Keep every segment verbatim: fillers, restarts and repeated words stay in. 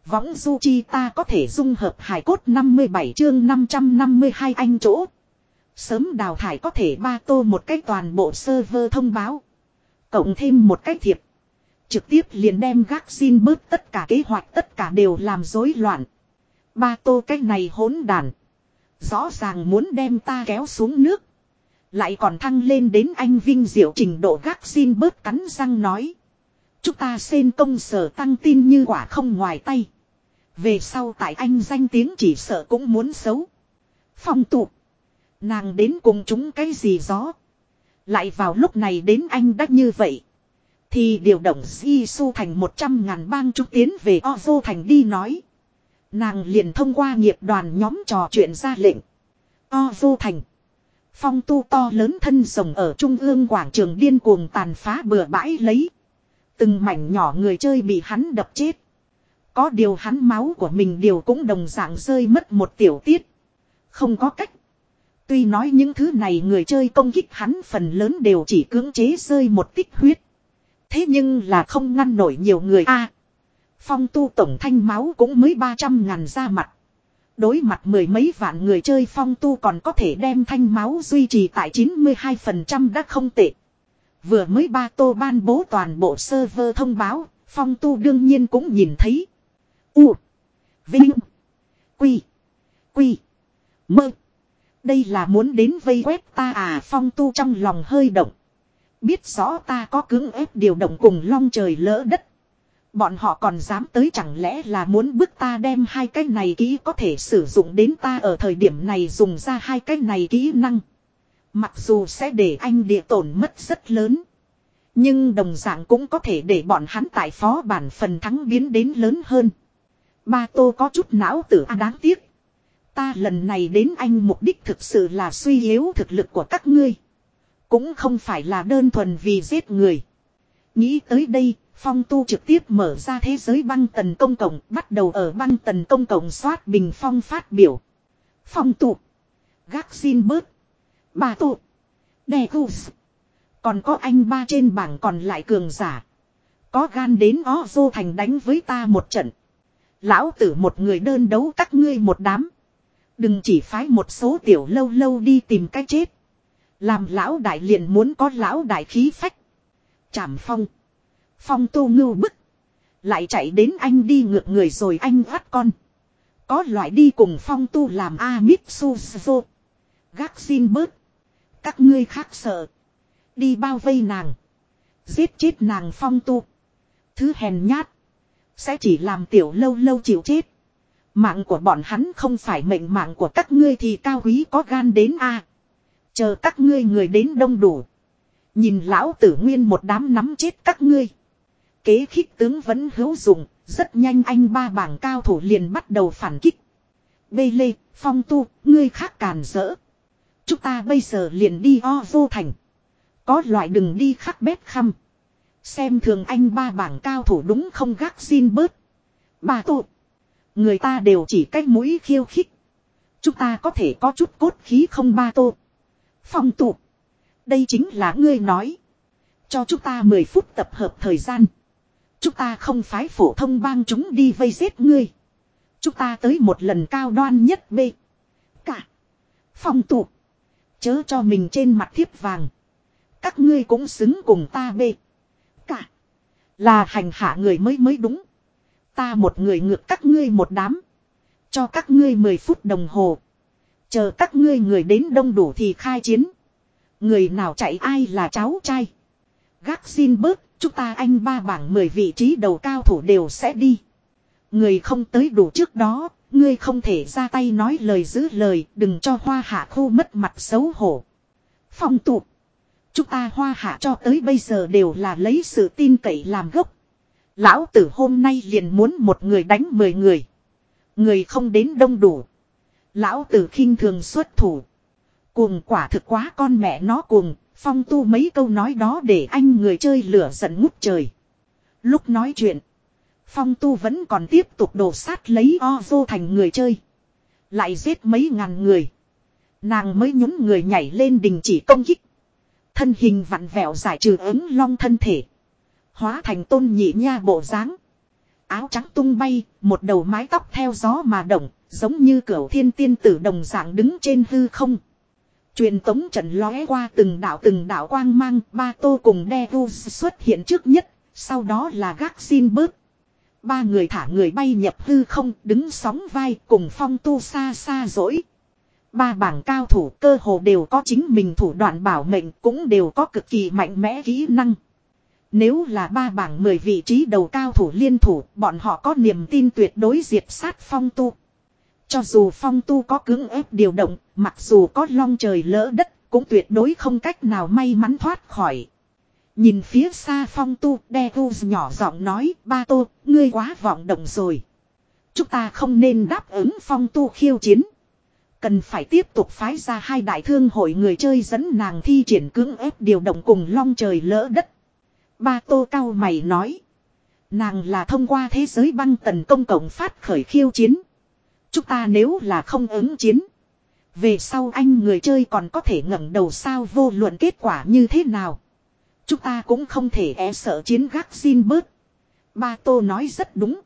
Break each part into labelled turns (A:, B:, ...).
A: Võng du chi ta có thể dung hợp hài cốt năm mươi bảy chương năm trăm năm mươi hai anh chỗ. Sớm đào thải có thể ba tô một cách toàn bộ server thông báo. Cộng thêm một cách thiệp. Trực tiếp liền đem gác xin bớt tất cả kế hoạch tất cả đều làm rối loạn. Ba tô cách này hỗn đàn. Rõ ràng muốn đem ta kéo xuống nước. Lại còn thăng lên đến anh vinh diệu trình độ gác xin bớt cắn răng nói. Chúng ta xên công sở tăng tin như quả không ngoài tay. Về sau tại anh danh tiếng chỉ sợ cũng muốn xấu. Phong tụ. Nàng đến cùng chúng cái gì gió. Lại vào lúc này đến anh đắt như vậy. Thì điều động Gisu thành một trăm ngàn bang chúng tiến về Ozo thành đi nói. Nàng liền thông qua nghiệp đoàn nhóm trò chuyện ra lệnh. Ozo thành. Phong tu to lớn thân rồng ở trung ương quảng trường điên cuồng tàn phá bừa bãi lấy. Từng mảnh nhỏ người chơi bị hắn đập chết. Có điều hắn máu của mình điều cũng đồng dạng rơi mất một tiểu tiết. Không có cách. Tuy nói những thứ này người chơi công kích hắn phần lớn đều chỉ cưỡng chế rơi một tích huyết. Thế nhưng là không ngăn nổi nhiều người a. Phong tu tổng thanh máu cũng mới ba trăm ngàn ra mặt. Đối mặt mười mấy vạn người chơi phong tu còn có thể đem thanh máu duy trì tại chín mươi hai phần trăm đã không tệ. Vừa mới ba tô ban bố toàn bộ server thông báo, phong tu đương nhiên cũng nhìn thấy. U. Vinh. Quy. Quy. Mơ. Đây là muốn đến vây quét ta à, phong tu trong lòng hơi động. Biết rõ ta có cưỡng ép điều động cùng long trời lỡ đất. Bọn họ còn dám tới chẳng lẽ là muốn bức ta đem hai cái này kỹ có thể sử dụng đến ta ở thời điểm này dùng ra hai cái này kỹ năng. Mặc dù sẽ để anh địa tổn mất rất lớn. Nhưng đồng dạng cũng có thể để bọn hắn tại phó bản phần thắng biến đến lớn hơn. Ba tô có chút não tử à, đáng tiếc. Ta lần này đến anh mục đích thực sự là suy yếu thực lực của các ngươi. Cũng không phải là đơn thuần vì giết người. Nghĩ tới đây, phong tu trực tiếp mở ra thế giới băng tần công cộng, bắt đầu ở băng tần công cộng soát bình phong phát biểu. Phong tu. Gác xin bớt. Ba tô. Đè gus. Còn có anh ba trên bảng còn lại cường giả. Có gan đến Ozo thành đánh với ta một trận. Lão tử một người đơn đấu các ngươi một đám. Đừng chỉ phái một số tiểu lâu lâu đi tìm cái chết. Làm lão đại liền muốn có lão đại khí phách. Trảm phong. Phong tu ngưu bức. Lại chạy đến anh đi ngược người rồi anh vắt con. Có loại đi cùng phong tu làm Amitsuzo. Gác xin bớt. Các ngươi khác sợ. Đi bao vây nàng. Giết chết nàng phong tu. Thứ hèn nhát. Sẽ chỉ làm tiểu lâu lâu chịu chết. Mạng của bọn hắn không phải mệnh mạng của các ngươi thì cao quý có gan đến a. Chờ các ngươi người đến đông đủ. Nhìn lão tử nguyên một đám nắm chết các ngươi. Kế khích tướng vẫn hữu dụng. Rất nhanh anh ba bảng cao thủ liền bắt đầu phản kích. Bê lê, phong tu, ngươi khác càn rỡ. Chúng ta bây giờ liền đi o vô thành. Có loại đừng đi khắc bếp khăm. Xem thường anh ba bảng cao thủ đúng không gác xin bớt. Bà tụ. Người ta đều chỉ cách mũi khiêu khích. Chúng ta có thể có chút cốt khí không ba tô. Phong tụ. Đây chính là ngươi nói. Cho chúng ta mười phút tập hợp thời gian. Chúng ta không phái phổ thông bang chúng đi vây giết ngươi. Chúng ta tới một lần cao đoan nhất B. Cả. Phong tụ. Chớ cho mình trên mặt thiếp vàng. Các ngươi cũng xứng cùng ta B. Cả. Là hành hạ người mới mới đúng. Ta một người ngược các ngươi một đám. Cho các ngươi mười phút đồng hồ. Chờ các ngươi người đến đông đủ thì khai chiến. Người nào chạy ai là cháu trai. Gác xin bớt. Chúng ta anh ba bảng mười vị trí đầu cao thủ đều sẽ đi. Người không tới đủ trước đó. Ngươi không thể ra tay nói lời giữ lời. Đừng cho hoa hạ khu mất mặt xấu hổ. Phong tụ. Chúng ta hoa hạ cho tới bây giờ đều là lấy sự tin cậy làm gốc. Lão tử hôm nay liền muốn một người đánh mười người. Người không đến đông đủ. Lão tử khinh thường xuất thủ. Cuồng quả thực quá con mẹ nó cuồng. Phong tu mấy câu nói đó để anh người chơi lửa giận ngút trời. Lúc nói chuyện. Phong tu vẫn còn tiếp tục đổ sát lấy Ozo thành người chơi. Lại giết mấy ngàn người. Nàng mới nhún người nhảy lên đình chỉ công kích. Thân hình vặn vẹo giải trừ ứng long thân thể. Hóa thành tôn nhị nha bộ dáng. áo trắng tung bay, một đầu mái tóc theo gió mà động, giống như cửu thiên tiên tử đồng dạng đứng trên hư không. Truyền tống trận lóe qua từng đạo từng đạo quang mang, Ba Tô cùng Devus xuất hiện trước nhất, sau đó là gác xin bớt. Ba người thả người bay nhập hư không, đứng sóng vai cùng Phong Tu xa xa dỗi. Ba bảng cao thủ cơ hồ đều có chính mình thủ đoạn bảo mệnh, cũng đều có cực kỳ mạnh mẽ kỹ năng. Nếu là ba bảng mười vị trí đầu cao thủ liên thủ, bọn họ có niềm tin tuyệt đối diệt sát Phong Tu. Cho dù Phong Tu có cưỡng ép điều động, mặc dù có long trời lỡ đất, cũng tuyệt đối không cách nào may mắn thoát khỏi. Nhìn phía xa Phong Tu, Devus nhỏ giọng nói, Ba Tô, ngươi quá vọng động rồi. Chúng ta không nên đáp ứng Phong Tu khiêu chiến. Cần phải tiếp tục phái ra hai đại thương hội người chơi dẫn nàng thi triển cưỡng ép điều động cùng long trời lỡ đất. Ba Tô cao mày nói. Nàng là thông qua thế giới băng tần công cộng phát khởi khiêu chiến. Chúng ta nếu là không ứng chiến. Về sau anh người chơi còn có thể ngẩng đầu sao vô luận kết quả như thế nào. Chúng ta cũng không thể e sợ chiến gác xin bớt. Ba Tô nói rất đúng.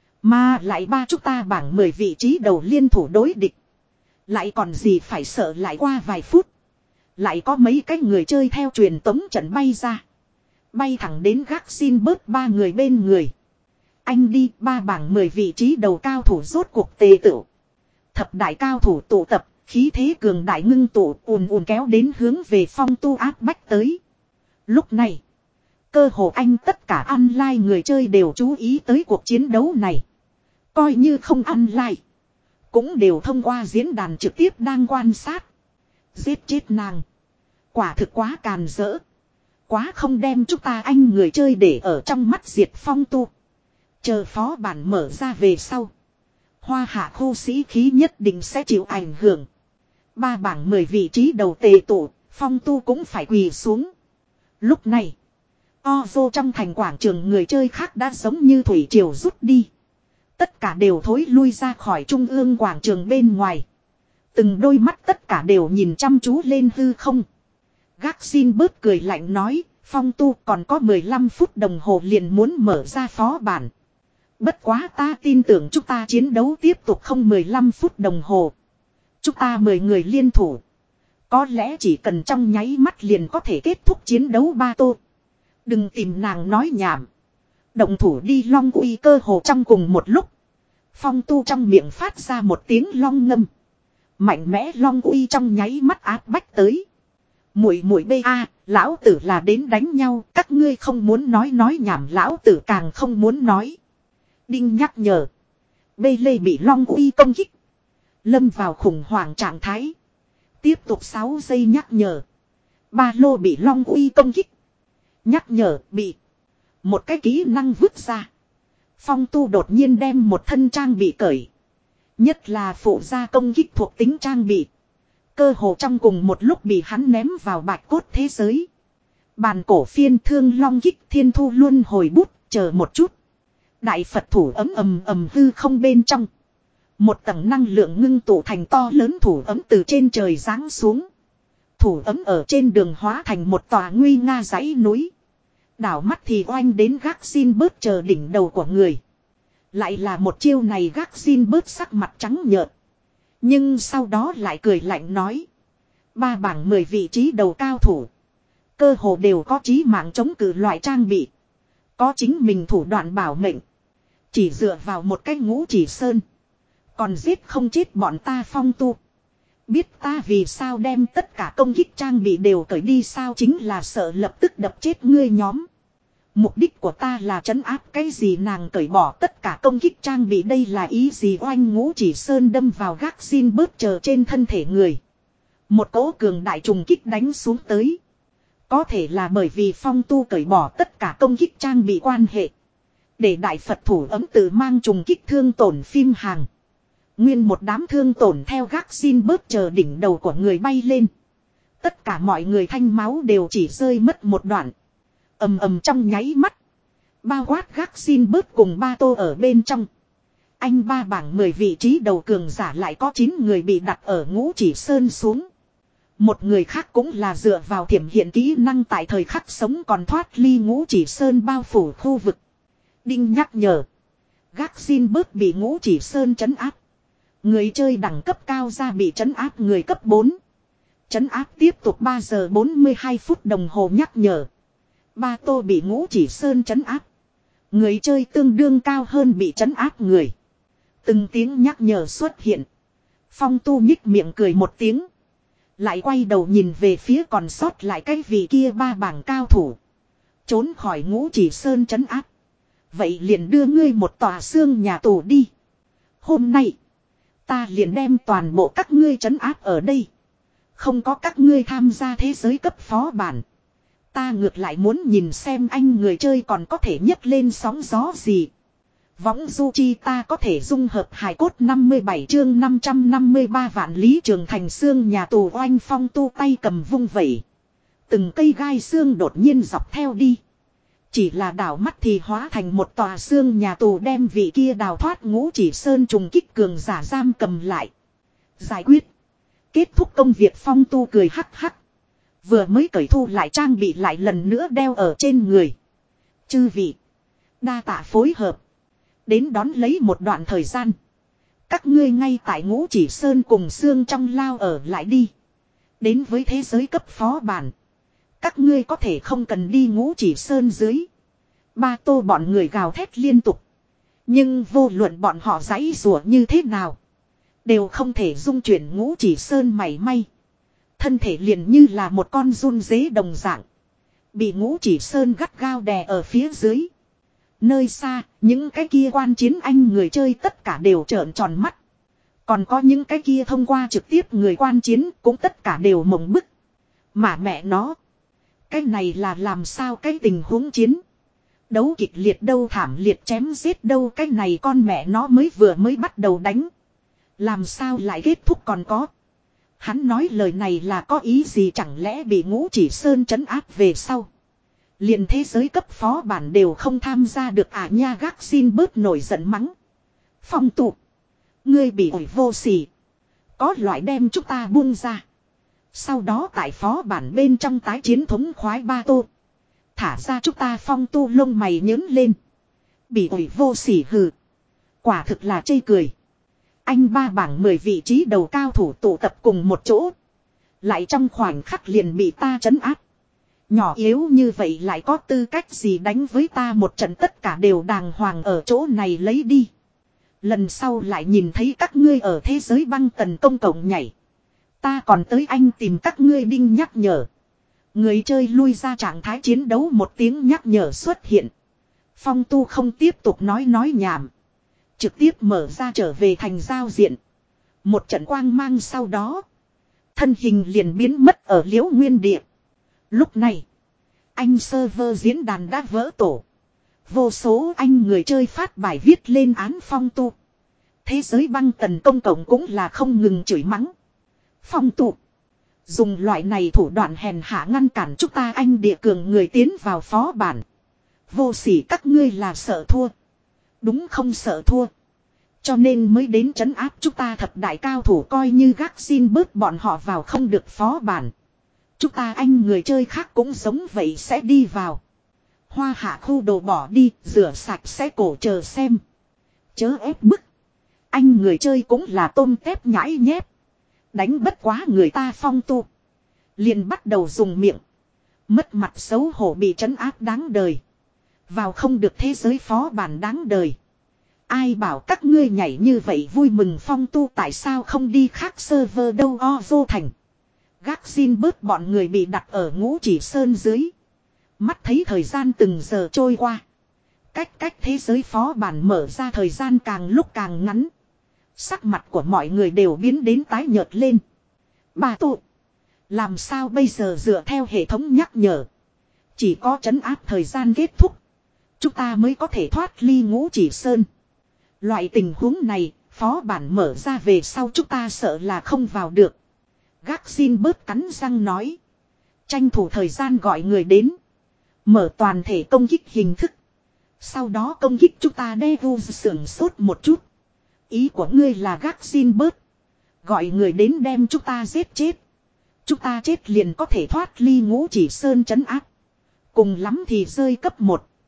A: Mà lại ba chúng ta bảng mười vị trí đầu liên thủ đối địch. Lại còn gì phải sợ lại qua vài phút. Lại có mấy cái người chơi theo truyền tống trận bay ra. Bay thẳng đến gác xin bớt ba người bên người. Anh đi ba bảng mười vị trí đầu cao thủ rốt cuộc tề tựu. Thập đại cao thủ tụ tập, khí thế cường đại ngưng tụ ùn ùn kéo đến hướng về Phong Tu áp bách tới. Lúc này, cơ hồ anh tất cả online người chơi đều chú ý tới cuộc chiến đấu này. Coi như không online, cũng đều thông qua diễn đàn trực tiếp đang quan sát. Giết chết nàng. Quả thực quá càn rỡ. Quá không đem chúng ta anh người chơi để ở trong mắt diệt Phong Tu. Chờ phó bản mở ra về sau. Hoa hạ khu sĩ khí nhất định sẽ chịu ảnh hưởng. Ba bảng mười vị trí đầu tề tụ, Phong Tu cũng phải quỳ xuống. Lúc này, Ozo trong thành quảng trường người chơi khác đã giống như thủy triều rút đi. Tất cả đều thối lui ra khỏi trung ương quảng trường bên ngoài. Từng đôi mắt tất cả đều nhìn chăm chú lên hư không. Gác xin bớt cười lạnh nói, Phong Tu còn có mười lăm phút đồng hồ liền muốn mở ra phó bản. Bất quá ta tin tưởng chúng ta chiến đấu tiếp tục không mười lăm phút đồng hồ. Chúng ta mười người liên thủ. Có lẽ chỉ cần trong nháy mắt liền có thể kết thúc chiến đấu. Ba Tô. Đừng tìm nàng nói nhảm. Động thủ đi. Long uy cơ hồ trong cùng một lúc. Phong Tu trong miệng phát ra một tiếng long ngâm. Mạnh mẽ long uy trong nháy mắt áp bách tới. Muội muội bê a, lão tử là đến đánh nhau, các ngươi không muốn nói nói nhảm, lão tử càng không muốn nói. Đinh nhắc nhở. Bê lê bị long uy công kích. Lâm vào khủng hoảng trạng thái. Tiếp tục sáu giây nhắc nhở. Ba lô bị long uy công kích. Nhắc nhở bị. Một cái kỹ năng vứt ra. Phong Tu đột nhiên đem một thân trang bị cởi. Nhất là phụ gia công kích thuộc tính trang bị. Cơ hồ trong cùng một lúc bị hắn ném vào bạch cốt thế giới. Bàn cổ phiên thương long kích thiên thu luân hồi bút, chờ một chút. Đại Phật thủ ấm ầm ầm hư không bên trong. Một tầng năng lượng ngưng tụ thành to lớn thủ ấm từ trên trời giáng xuống. Thủ ấm ở trên đường hóa thành một tòa nguy nga dãy núi. Đảo mắt thì oanh đến gác xin bớt chờ đỉnh đầu của người. Lại là một chiêu này gác xin bớt sắc mặt trắng nhợt. Nhưng sau đó lại cười lạnh nói. Ba bảng mười vị trí đầu cao thủ. Cơ hồ đều có chí mạng chống cự loại trang bị. Có chính mình thủ đoạn bảo mệnh. Chỉ dựa vào một cái ngũ chỉ sơn. Còn giết không chết bọn ta Phong Tu. Biết ta vì sao đem tất cả công kích trang bị đều cởi đi sao, chính là sợ lập tức đập chết ngươi nhóm. Mục đích của ta là trấn áp cái gì, nàng cởi bỏ tất cả công kích trang bị đây là ý gì? Oanh ngũ chỉ sơn đâm vào gác xin bớt chờ trên thân thể người. Một cỗ cường đại trùng kích đánh xuống tới. Có thể là bởi vì Phong Tu cởi bỏ tất cả công kích trang bị quan hệ. Để đại Phật thủ ấm tự mang trùng kích thương tổn phim hàng. Nguyên một đám thương tổn theo gác xin bớt chờ đỉnh đầu của người bay lên. Tất cả mọi người thanh máu đều chỉ rơi mất một đoạn. Ầm ầm trong nháy mắt. Bao quát gác xin bớt cùng Ba Tô ở bên trong. Anh ba bảng mười vị trí đầu cường giả lại có chín người bị đặt ở ngũ chỉ sơn xuống. Một người khác cũng là dựa vào thiểm hiện kỹ năng tại thời khắc sống còn thoát ly ngũ chỉ sơn bao phủ khu vực. Đinh nhắc nhở. Gác xin bớt bị Ngũ Chỉ Sơn trấn áp. Người chơi đẳng cấp cao ra bị trấn áp người cấp bốn. Trấn áp tiếp tục ba giờ bốn mươi hai phút đồng hồ nhắc nhở. Ba tô bị Ngũ Chỉ Sơn trấn áp. Người chơi tương đương cao hơn bị trấn áp người. Từng tiếng nhắc nhở xuất hiện. Phong Tu nhích miệng cười một tiếng. Lại quay đầu nhìn về phía còn sót lại cái vị kia ba bảng cao thủ. Trốn khỏi Ngũ Chỉ Sơn trấn áp. Vậy liền đưa ngươi một tòa xương nhà tù đi. Hôm nay, ta liền đem toàn bộ các ngươi trấn áp ở đây. Không có các ngươi tham gia thế giới cấp phó bản. Ta ngược lại muốn nhìn xem anh người chơi còn có thể nhấc lên sóng gió gì. Võng du chi ta có thể dung hợp hài cốt năm mươi bảy chương năm trăm năm mươi ba vạn lý trường thành xương nhà tù oanh Phong Tu tay cầm vung vẩy. Từng cây gai xương đột nhiên dọc theo đi. Chỉ là đảo mắt thì hóa thành một tòa xương nhà tù đem vị kia đào thoát Ngũ Chỉ Sơn trùng kích cường giả giam cầm lại. Giải quyết. Kết thúc công việc Phong Tu cười hắc hắc. Vừa mới cởi thu lại trang bị lại lần nữa đeo ở trên người. Chư vị. Đa tạ phối hợp. Đến đón lấy một đoạn thời gian. Các ngươi ngay tại Ngũ Chỉ Sơn cùng xương trong lao ở lại đi. Đến với thế giới cấp phó bản. Các ngươi có thể không cần đi Ngũ Chỉ Sơn dưới. Ba tô bọn người gào thét liên tục. Nhưng vô luận bọn họ giãy rủa như thế nào. Đều không thể dung chuyển Ngũ Chỉ Sơn mảy may. Thân thể liền như là một con giun dế đồng dạng. Bị Ngũ Chỉ Sơn gắt gao đè ở phía dưới. Nơi xa, những cái kia quan chiến anh người chơi tất cả đều trợn tròn mắt. Còn có những cái kia thông qua trực tiếp người quan chiến cũng tất cả đều mộng bức. Mà mẹ nó. Cái này là làm sao cái tình huống chiến. Đấu kịch liệt đâu thảm liệt chém giết đâu cái này con mẹ nó mới vừa mới bắt đầu đánh. Làm sao lại kết thúc còn có. Hắn nói lời này là có ý gì chẳng lẽ bị Ngũ Chỉ Sơn trấn áp về sau. Liền thế giới cấp phó bản đều không tham gia được à nha gác xin bớt nổi giận mắng. Phong tụ. Ngươi bị ủi vô sỉ. Có loại đem chúng ta buông ra. Sau đó tại phó bản bên trong tái chiến thống khoái ba tô. Thả ra chúng ta Phong Tu lông mày nhớn lên. Bị ủi vô sỉ hừ. Quả thực là chê cười. Anh ba bảng mười vị trí đầu cao thủ tụ tập cùng một chỗ. Lại trong khoảnh khắc liền bị ta trấn áp. Nhỏ yếu như vậy lại có tư cách gì đánh với ta một trận tất cả đều đàng hoàng ở chỗ này lấy đi. Lần sau lại nhìn thấy các ngươi ở thế giới băng tần công cộng nhảy. Ta còn tới anh tìm các ngươi đinh nhắc nhở. Người chơi lui ra trạng thái chiến đấu một tiếng nhắc nhở xuất hiện. Phong Tu không tiếp tục nói nói nhảm. Trực tiếp mở ra trở về thành giao diện. Một trận quang mang sau đó. Thân hình liền biến mất ở liễu nguyên địa. Lúc này. Anh server diễn đàn đã vỡ tổ. Vô số anh người chơi phát bài viết lên án Phong Tu. Thế giới băng tần công cộng cũng là không ngừng chửi mắng. Phong Tu. Dùng loại này thủ đoạn hèn hạ ngăn cản chúng ta anh địa cường người tiến vào phó bản. Vô sỉ các ngươi là sợ thua. Đúng không sợ thua. Cho nên mới đến trấn áp chúng ta thập đại cao thủ coi như gác xin bớt bọn họ vào không được phó bản. Chúng ta anh người chơi khác cũng giống vậy sẽ đi vào. Hoa hạ khu đồ bỏ đi, rửa sạch sẽ cổ chờ xem. Chớ ép bức. Anh người chơi cũng là tôm tép nhãi nhép. Đánh bất quá người ta Phong Tu. Liền bắt đầu dùng miệng. Mất mặt xấu hổ bị trấn áp đáng đời. Vào không được thế giới phó bản đáng đời. Ai bảo các ngươi nhảy như vậy vui mừng Phong Tu tại sao không đi khác server đâu o vô thành. Gác xin bớt bọn người bị đặt ở Ngũ Chỉ Sơn dưới. Mắt thấy thời gian từng giờ trôi qua. Cách cách thế giới phó bản mở ra thời gian càng lúc càng ngắn. Sắc mặt của mọi người đều biến đến tái nhợt lên. Bà tụ. Làm sao bây giờ dựa theo hệ thống nhắc nhở. Chỉ có trấn áp thời gian kết thúc. Chúng ta mới có thể thoát ly Ngũ Chỉ Sơn. Loại tình huống này, phó bản mở ra về sau chúng ta sợ là không vào được. Gác xin bớt cắn răng nói. Tranh thủ thời gian gọi người đến. Mở toàn thể công kích hình thức. Sau đó công kích chúng ta đe vu sưởng sốt một chút. Ý của ngươi là gác xin bớt. Gọi người đến đem chúng ta giết chết. Chúng ta chết liền có thể thoát ly Ngũ Chỉ Sơn trấn áp. Cùng lắm thì rơi cấp một.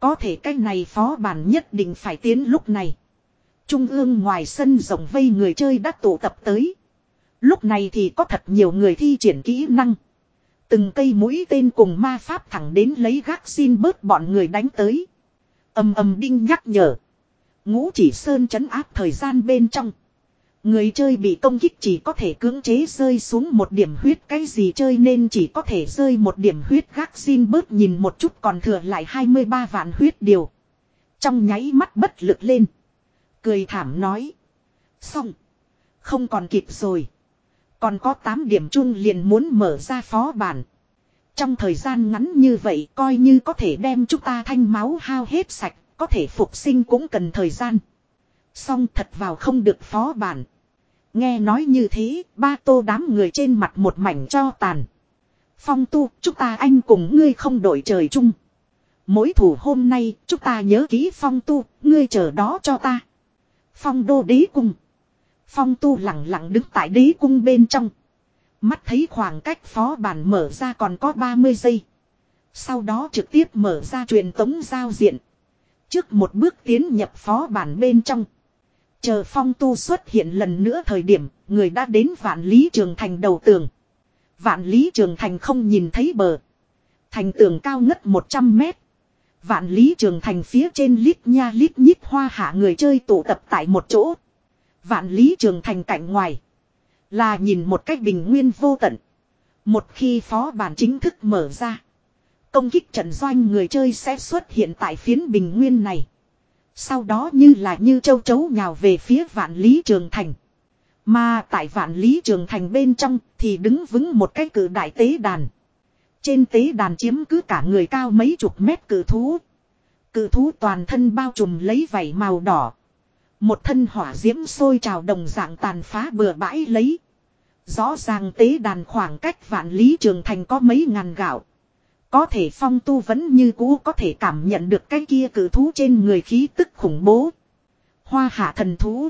A: Có thể cái này phó bản nhất định phải tiến lúc này. Trung ương ngoài sân rộng vây người chơi đã tụ tập tới. Lúc này thì có thật nhiều người thi triển kỹ năng. Từng cây mũi tên cùng ma pháp thẳng đến lấy gác xin bớt bọn người đánh tới. Ầm ầm đinh nhắc nhở. Ngũ chỉ sơn trấn áp thời gian bên trong. Người chơi bị công kích chỉ có thể cưỡng chế rơi xuống một điểm huyết, cái gì chơi nên chỉ có thể rơi một điểm huyết, gác xin bớt nhìn một chút còn thừa lại hai mươi ba vạn huyết điều. Trong nháy mắt bất lực lên. Cười thảm nói. Xong. Không còn kịp rồi. Còn có tám điểm chung liền muốn mở ra phó bản. Trong thời gian ngắn như vậy coi như có thể đem chúng ta thanh máu hao hết sạch, có thể phục sinh cũng cần thời gian. Xong thật vào không được phó bản. Nghe nói như thế, ba tô đám người trên mặt một mảnh cho tàn. Phong tu, chúng ta anh cùng ngươi không đổi trời chung. Mối thủ hôm nay, chúng ta nhớ kỹ phong tu, ngươi chờ đó cho ta. Phong đô đế cung. Phong tu lặng lặng đứng tại đế cung bên trong. Mắt thấy khoảng cách phó bản mở ra còn có ba mươi giây. Sau đó trực tiếp mở ra truyền tống giao diện. Trước một bước tiến nhập phó bản bên trong. Chờ phong tu xuất hiện lần nữa thời điểm, người đã đến Vạn Lý Trường Thành đầu tường. Vạn Lý Trường Thành không nhìn thấy bờ. Thành tường cao ngất một trăm mét. Vạn Lý Trường Thành phía trên lít nha lít nhít hoa hạ người chơi tụ tập tại một chỗ. Vạn Lý Trường Thành cạnh ngoài. Là nhìn một cách bình nguyên vô tận. Một khi phó bản chính thức mở ra. Công kích trận doanh người chơi sẽ xuất hiện tại phiến bình nguyên này. Sau đó như là như châu chấu nhào về phía Vạn Lý Trường Thành. Mà tại Vạn Lý Trường Thành bên trong thì đứng vững một cái cự đại tế đàn. Trên tế đàn chiếm cứ cả người cao mấy chục mét cự thú. Cự thú toàn thân bao trùm lấy vảy màu đỏ. Một thân hỏa diễm sôi trào đồng dạng tàn phá bừa bãi lấy. Rõ ràng tế đàn khoảng cách Vạn Lý Trường Thành có mấy ngàn gạo. Có thể phong tu vẫn như cũ có thể cảm nhận được cái kia cự thú trên người khí tức khủng bố. Hoa hạ thần thú.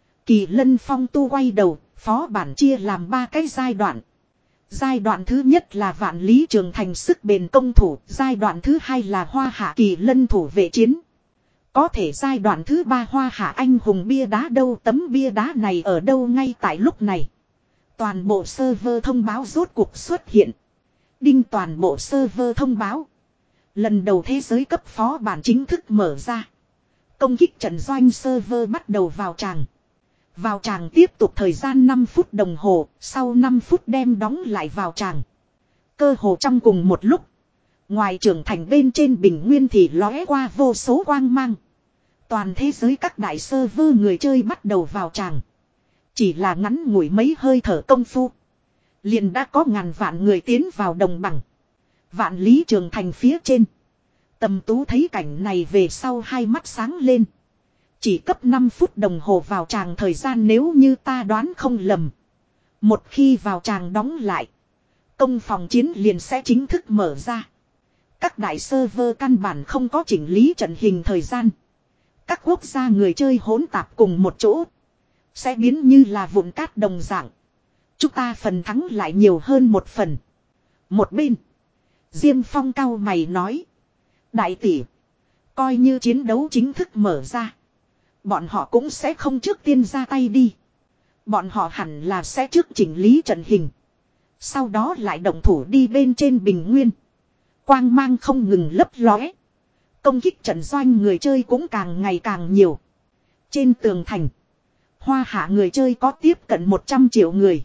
A: Kỳ lân phong tu quay đầu, phó bản chia làm ba cái giai đoạn. Giai đoạn thứ nhất là Vạn Lý Trường Thành sức bền công thủ, giai đoạn thứ hai là hoa hạ kỳ lân thủ vệ chiến. Có thể giai đoạn thứ ba hoa hạ anh hùng bia đá đâu, tấm bia đá này ở đâu ngay tại lúc này. Toàn bộ server thông báo rốt cuộc xuất hiện. Đinh toàn bộ server thông báo. Lần đầu thế giới cấp phó bản chính thức mở ra. Công kích trận doanh server bắt đầu vào tràng. Vào tràng tiếp tục thời gian năm phút đồng hồ, sau năm phút đem đóng lại vào tràng. Cơ hồ trong cùng một lúc. Ngoài trường thành bên trên bình nguyên thì lóe qua vô số quang mang. Toàn thế giới các đại server người chơi bắt đầu vào tràng. Chỉ là ngắn ngủi mấy hơi thở công phu. Liền đã có ngàn vạn người tiến vào đồng bằng. Vạn Lý Trường Thành phía trên. Tầm Tú thấy cảnh này về sau hai mắt sáng lên. Chỉ cấp năm phút đồng hồ vào tràng thời gian nếu như ta đoán không lầm. Một khi vào tràng đóng lại. Công phòng chiến liền sẽ chính thức mở ra. Các đại server căn bản không có chỉnh lý trận hình thời gian. Các quốc gia người chơi hỗn tạp cùng một chỗ. Sẽ biến như là vụn cát đồng dạng. Chúng ta phần thắng lại nhiều hơn một phần. Một bên. Diêm Phong cao mày nói. Đại tỷ. Coi như chiến đấu chính thức mở ra. Bọn họ cũng sẽ không trước tiên ra tay đi. Bọn họ hẳn là sẽ trước chỉnh lý trận hình. Sau đó lại động thủ đi bên trên bình nguyên. Quang mang không ngừng lấp lóe. Công kích trận doanh người chơi cũng càng ngày càng nhiều. Trên tường thành. Hoa hạ người chơi có tiếp cận một trăm triệu người.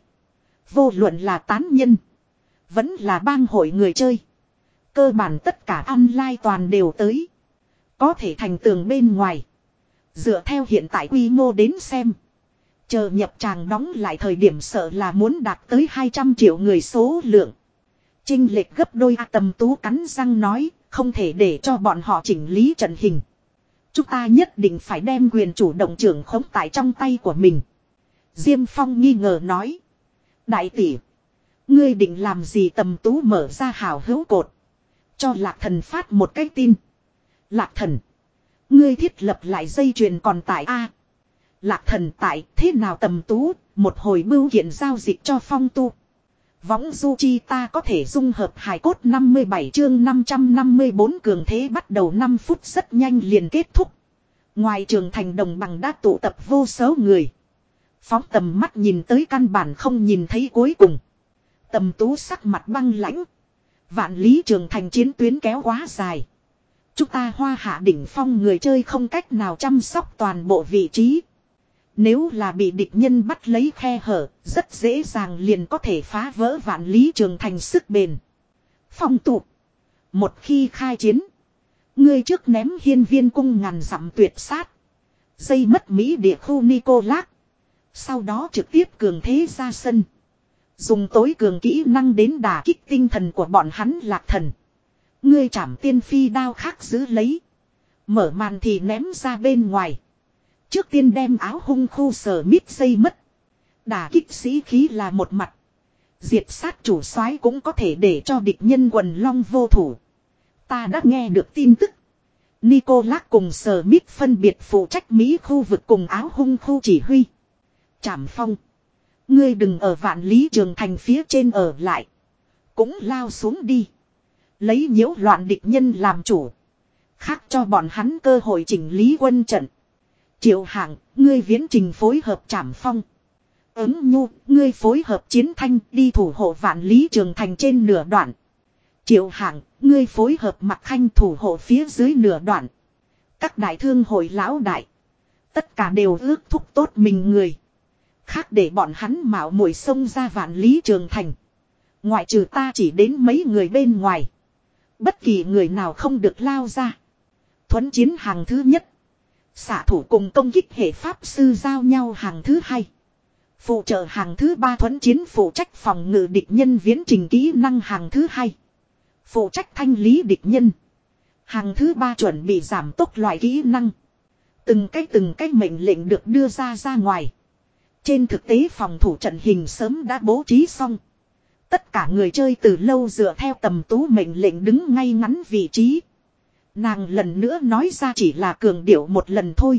A: Vô luận là tán nhân. Vẫn là bang hội người chơi. Cơ bản tất cả online toàn đều tới. Có thể thành tường bên ngoài. Dựa theo hiện tại quy mô đến xem. Chờ nhập tràng đóng lại thời điểm sợ là muốn đạt tới hai trăm triệu người số lượng. Chênh lệch gấp đôi. A Tầm Tú cắn răng nói. Không thể để cho bọn họ chỉnh lý trận hình. Chúng ta nhất định phải đem quyền chủ động trưởng khống tại trong tay của mình. Diêm Phong nghi ngờ nói. Đại tỷ. Ngươi định làm gì? Tầm Tú mở ra hào hữu cột. Cho Lạc Thần phát một cái tin. Lạc Thần. Ngươi thiết lập lại dây chuyền còn tại A. Lạc Thần tại thế nào? Tầm Tú. Một hồi bưu kiện giao dịch cho Phong tu. Võng du chi ta có thể dung hợp hài cốt năm mươi bảy chương năm trăm năm mươi bốn cường thế bắt đầu năm phút rất nhanh liền kết thúc. Ngoài trường thành đồng bằng đã tụ tập vô số người. Phóng tầm mắt nhìn tới căn bản không nhìn thấy cuối cùng. Tầm Tú sắc mặt băng lãnh. Vạn lý trường thành chiến tuyến kéo quá dài. Chúng ta Hoa Hạ đỉnh phong người chơi không cách nào chăm sóc toàn bộ vị trí. Nếu là bị địch nhân bắt lấy khe hở, rất dễ dàng liền có thể phá vỡ vạn lý trường thành sức bền. Phong tụ. Một khi khai chiến, ngươi trước ném hiên viên cung ngàn dặm tuyệt sát. Dây mất Mỹ địa khu Nicolas. Sau đó trực tiếp cường thế ra sân. Dùng tối cường kỹ năng đến đả kích tinh thần của bọn hắn lạc thần. Ngươi chảm tiên phi đao khác giữ lấy. Mở màn thì ném ra bên ngoài. Trước tiên đem áo hung khu sở mít dây mất. Đả kích sĩ khí là một mặt. Diệt sát chủ soái cũng có thể để cho địch nhân quần long vô thủ. Ta đã nghe được tin tức. Nicolas cùng sở mít phân biệt phụ trách Mỹ khu vực cùng áo hung khu chỉ huy. Trảm Phong. Ngươi đừng ở vạn lý trường thành phía trên ở lại. Cũng lao xuống đi. Lấy nhiễu loạn địch nhân làm chủ. Khác cho bọn hắn cơ hội chỉnh lý quân trận. Triệu Hạng, ngươi viễn trình phối hợp Trảm Phong. Ứng Nhu, ngươi phối hợp Chiến Thanh đi thủ hộ vạn lý trường thành trên nửa đoạn. Triệu Hạng, ngươi phối hợp Mặc Khanh thủ hộ phía dưới nửa đoạn. Các đại thương hội lão đại. Tất cả đều ước thúc tốt mình người. Khác để bọn hắn mạo muội xông ra vạn lý trường thành. Ngoại trừ ta chỉ đến mấy người bên ngoài. Bất kỳ người nào không được lao ra. Thuấn chiến hàng thứ nhất. Xạ thủ cùng công kích hệ pháp sư giao nhau hàng thứ hai. Phụ trợ hàng thứ ba thuấn chiến phụ trách phòng ngự địch nhân viễn trình kỹ năng hàng thứ hai. Phụ trách thanh lý địch nhân. Hàng thứ ba chuẩn bị giảm tốc loại kỹ năng. Từng cái từng cái mệnh lệnh được đưa ra ra ngoài. Trên thực tế phòng thủ trận hình sớm đã bố trí xong. Tất cả người chơi từ lâu dựa theo Tầm Tú mệnh lệnh đứng ngay ngắn vị trí. Nàng lần nữa nói ra chỉ là cường điệu một lần thôi.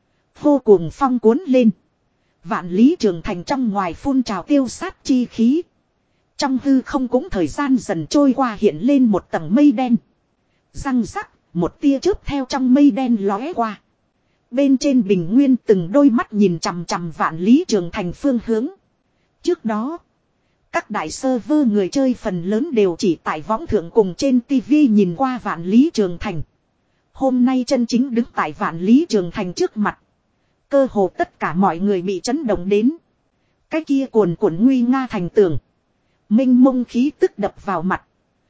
A: Vô cùng phong cuốn lên. Vạn lý trường thành trong ngoài phun trào tiêu sát chi khí. Trong hư không cũng thời gian dần trôi qua hiện lên một tầng mây đen. Răng rắc, một tia chớp theo trong mây đen lóe qua. Bên trên bình nguyên từng đôi mắt nhìn chằm chằm vạn lý trường thành phương hướng. Trước đó, các đại server người chơi phần lớn đều chỉ tại võng thượng cùng trên tivi nhìn qua vạn lý trường thành. Hôm nay chân chính đứng tại vạn lý trường thành trước mặt. Cơ hồ tất cả mọi người bị chấn động đến. Cái kia cuồn cuộn nguy nga thành tường. Minh mông khí tức đập vào mặt.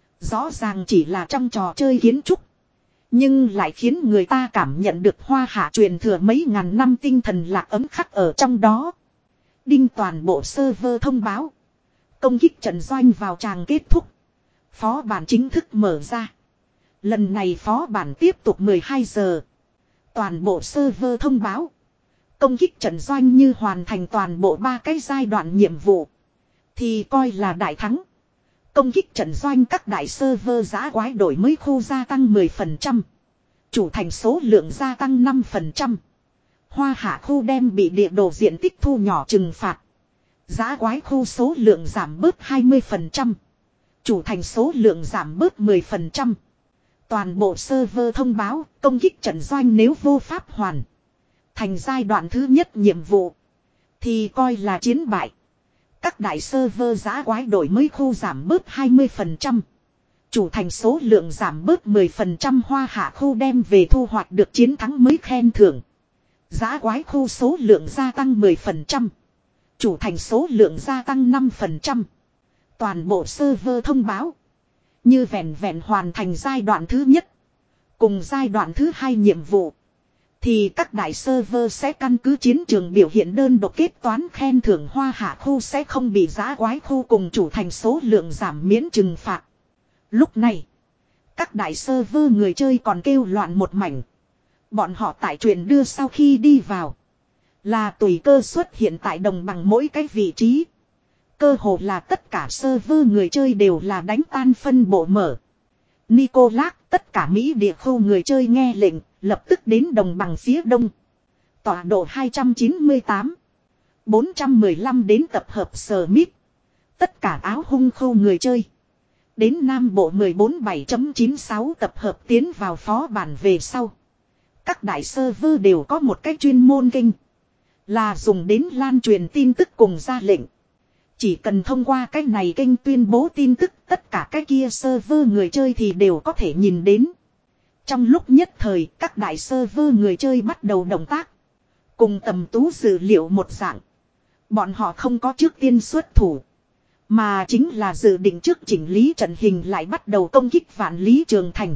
A: Rõ ràng chỉ là trong trò chơi kiến trúc. Nhưng lại khiến người ta cảm nhận được Hoa Hạ truyền thừa mấy ngàn năm tinh thần lạc ấm khắc ở trong đó. Đinh toàn bộ server thông báo. Công kích trận doanh vào tràng kết thúc. Phó bản chính thức mở ra. Lần này phó bản tiếp tục mười hai giờ. Toàn bộ server thông báo. Công kích trận doanh như hoàn thành toàn bộ ba cái giai đoạn nhiệm vụ. Thì coi là đại thắng. Công kích trận doanh các đại server giã quái đổi mới khu gia tăng mười phần trăm. Chủ thành số lượng gia tăng năm phần trăm. Hoa Hạ khu đem bị địa đồ diện tích thu nhỏ trừng phạt. Giã quái khu số lượng giảm bớt hai mươi phần trăm. Chủ thành số lượng giảm bớt mười phần trăm. Toàn bộ server thông báo công kích trận doanh nếu vô pháp hoàn thành giai đoạn thứ nhất nhiệm vụ. Thì coi là chiến bại. Các đại server giã quái đổi mới khu giảm bớt hai mươi phần trăm. Chủ thành số lượng giảm bớt mười phần trăm. Hoa Hạ khu đem về thu hoạch được chiến thắng mới khen thưởng. Giã quái khu số lượng gia tăng mười phần trăm. Chủ thành số lượng gia tăng năm phần trăm. Toàn bộ server thông báo. Như vẹn vẹn hoàn thành giai đoạn thứ nhất. Cùng giai đoạn thứ hai nhiệm vụ. Thì các đại server sẽ căn cứ chiến trường biểu hiện đơn độc kết toán khen thưởng. Hoa Hạ khu sẽ không bị giã quái khu cùng chủ thành số lượng giảm miễn trừng phạt. Lúc này, các đại server người chơi còn kêu loạn một mảnh. Bọn họ tại truyền đưa sau khi đi vào. Là tùy cơ xuất hiện tại đồng bằng mỗi cái vị trí. Cơ hồ là tất cả server người chơi đều là đánh tan phân bộ mở. Nicolas, tất cả Mỹ địa khu người chơi nghe lệnh, lập tức đến đồng bằng phía đông. Tọa độ hai trăm chín mươi tám. bốn trăm mười lăm đến tập hợp Smith. Tất cả áo hung khô người chơi. Đến Nam Bộ mười bốn bảy chấm chín sáu tập hợp tiến vào phó bản về sau. Các đại server đều có một cái chuyên môn kênh. Là dùng đến lan truyền tin tức cùng ra lệnh. Chỉ cần thông qua cái này kênh tuyên bố tin tức, tất cả cái kia server người chơi thì đều có thể nhìn đến. Trong lúc nhất thời, các đại server người chơi bắt đầu động tác. Cùng Tầm Tú dự liệu một dạng. Bọn họ không có trước tiên xuất thủ. Mà chính là dự định trước chỉnh lý trận hình lại bắt đầu công kích Vạn Lý Trường Thành.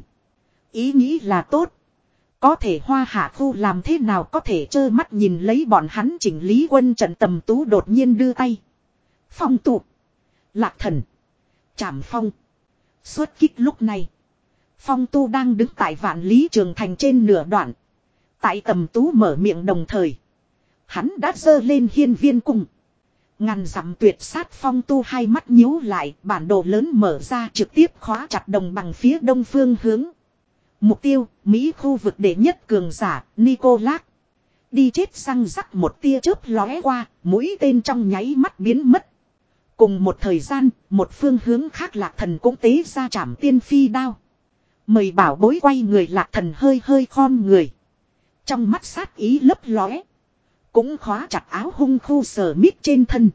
A: Ý nghĩ là tốt. Có thể Hoa Hạ khu làm thế nào có thể trơ mắt nhìn lấy bọn hắn chỉnh lý quân trận. Tầm Tú đột nhiên đưa tay. Phong tụ. Lạc Thần. Trảm Phong. Xuất kích lúc này. Phong Tu đang đứng tại Vạn Lý Trường Thành trên nửa đoạn. Tại Tầm Tú mở miệng đồng thời. Hắn đã giơ lên hiên viên cung. Ngàn dặm tuyệt sát. Phong Tu hai mắt nhíu lại, bản đồ lớn mở ra trực tiếp khóa chặt đồng bằng phía đông phương hướng. Mục tiêu, Mỹ khu vực đệ nhất cường giả, Nicolas. Đi chết răng rắc một tia chớp lóe qua, mũi tên trong nháy mắt biến mất. Cùng một thời gian, một phương hướng khác Lạc Thần cũng tế ra trảm tiên phi đao. Mời bảo bối quay người. Lạc Thần hơi hơi khom người. Trong mắt sát ý lấp lóe. Cũng khóa chặt áo hung khu Sở Mít trên thân.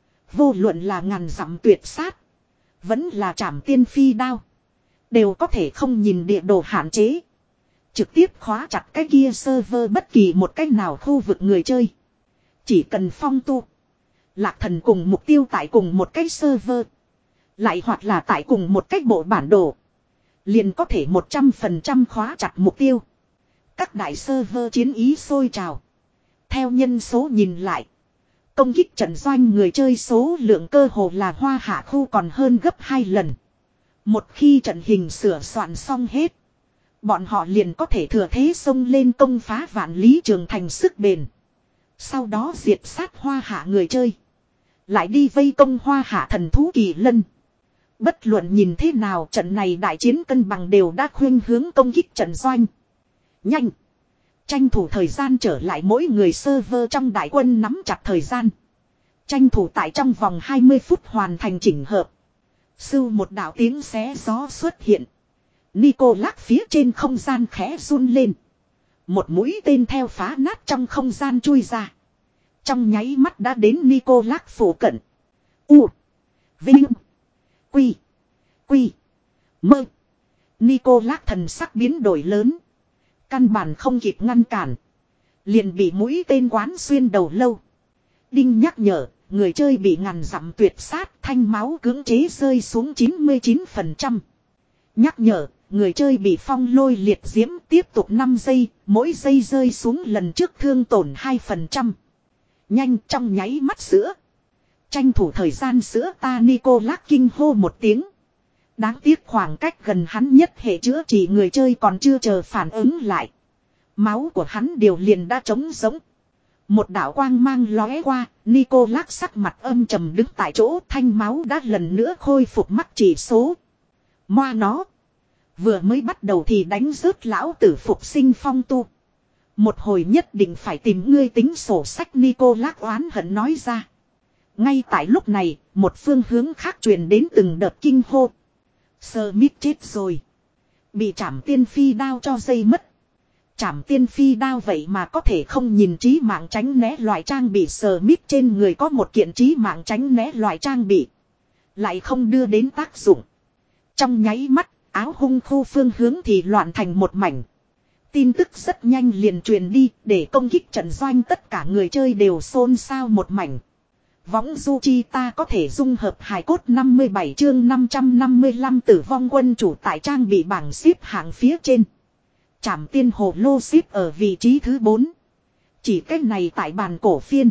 A: Vô luận là ngàn dặm tuyệt sát. Vẫn là trảm tiên phi đao. Đều có thể không nhìn địa đồ hạn chế. Trực tiếp khóa chặt cái kia server bất kỳ một cách nào khu vực người chơi. Chỉ cần Phong Tu. Lạc Thần cùng mục tiêu tại cùng một cái server. Lại hoặc là tại cùng một cách bộ bản đồ. Liền có thể một trăm phần trăm khóa chặt mục tiêu. Các đại server chiến ý sôi trào. Theo nhân số nhìn lại. Công kích trận doanh người chơi số lượng cơ hồ là Hoa Hạ khu còn hơn gấp hai lần. Một khi trận hình sửa soạn xong hết. Bọn họ liền có thể thừa thế xông lên công phá Vạn Lý Trường Thành sức bền. Sau đó diệt sát Hoa Hạ người chơi. Lại đi vây công Hoa Hạ thần thú Kỳ Lân. Bất luận nhìn thế nào trận này đại chiến cân bằng đều đã khuyên hướng công kích trận doanh. Nhanh. Tranh thủ thời gian trở lại mỗi người server trong đại quân nắm chặt thời gian. Tranh thủ tại trong vòng hai mươi phút hoàn thành chỉnh hợp. Sưu một đạo tiếng xé gió xuất hiện. Nicolas phía trên không gian khẽ run lên. Một mũi tên theo phá nát trong không gian chui ra. Trong nháy mắt đã đến Nicolas phủ cận. U. Vinh. Quy. Quy. Mơ. Nicolas thần sắc biến đổi lớn. Căn bản không kịp ngăn cản. Liền bị mũi tên quán xuyên đầu lâu. Đinh nhắc nhở, người chơi bị ngàn dặm tuyệt sát, thanh máu cưỡng chế rơi xuống chín mươi chín phần trăm. Nhắc nhở, người chơi bị phong lôi liệt diễm tiếp tục năm giây, mỗi giây rơi xuống lần trước thương tổn hai phần trăm. Nhanh trong nháy mắt sữa. Tranh thủ thời gian sữa ta. Nicolas kinh hô một tiếng. Đáng tiếc khoảng cách gần hắn nhất hệ chữa trị người chơi còn chưa chờ phản ứng lại. Máu của hắn điều liền đã trống giống. Một đạo quang mang lóe qua, Nicolas sắc mặt âm trầm đứng tại chỗ, thanh máu đã lần nữa khôi phục mắc chỉ số. Moa nó. Vừa mới bắt đầu thì đánh rớt lão tử phục sinh Phong Tu. Một hồi nhất định phải tìm ngươi tính sổ sách. Nicolas oán hận nói ra. Ngay tại lúc này, một phương hướng khác truyền đến từng đợt kinh hô. Smith chết rồi. Bị trảm tiên phi đao cho dây mất. Trảm tiên phi đao vậy mà có thể không nhìn trí mạng tránh né loại trang bị. Smith trên người có một kiện trí mạng tránh né loại trang bị. Lại không đưa đến tác dụng. Trong nháy mắt, áo hung khu phương hướng thì loạn thành một mảnh. Tin tức rất nhanh liền truyền đi, để công kích trận doanh tất cả người chơi đều xôn xao một mảnh. Võng du chi ta có thể dung hợp hài cốt. Năm mươi bảy chương năm trăm năm mươi lăm tử vong quân chủ tại trang bị bảng xếp hạng phía trên. Trảm tiên hồ lô xếp ở vị trí thứ bốn. Chỉ cách này tại bàn cổ phiên.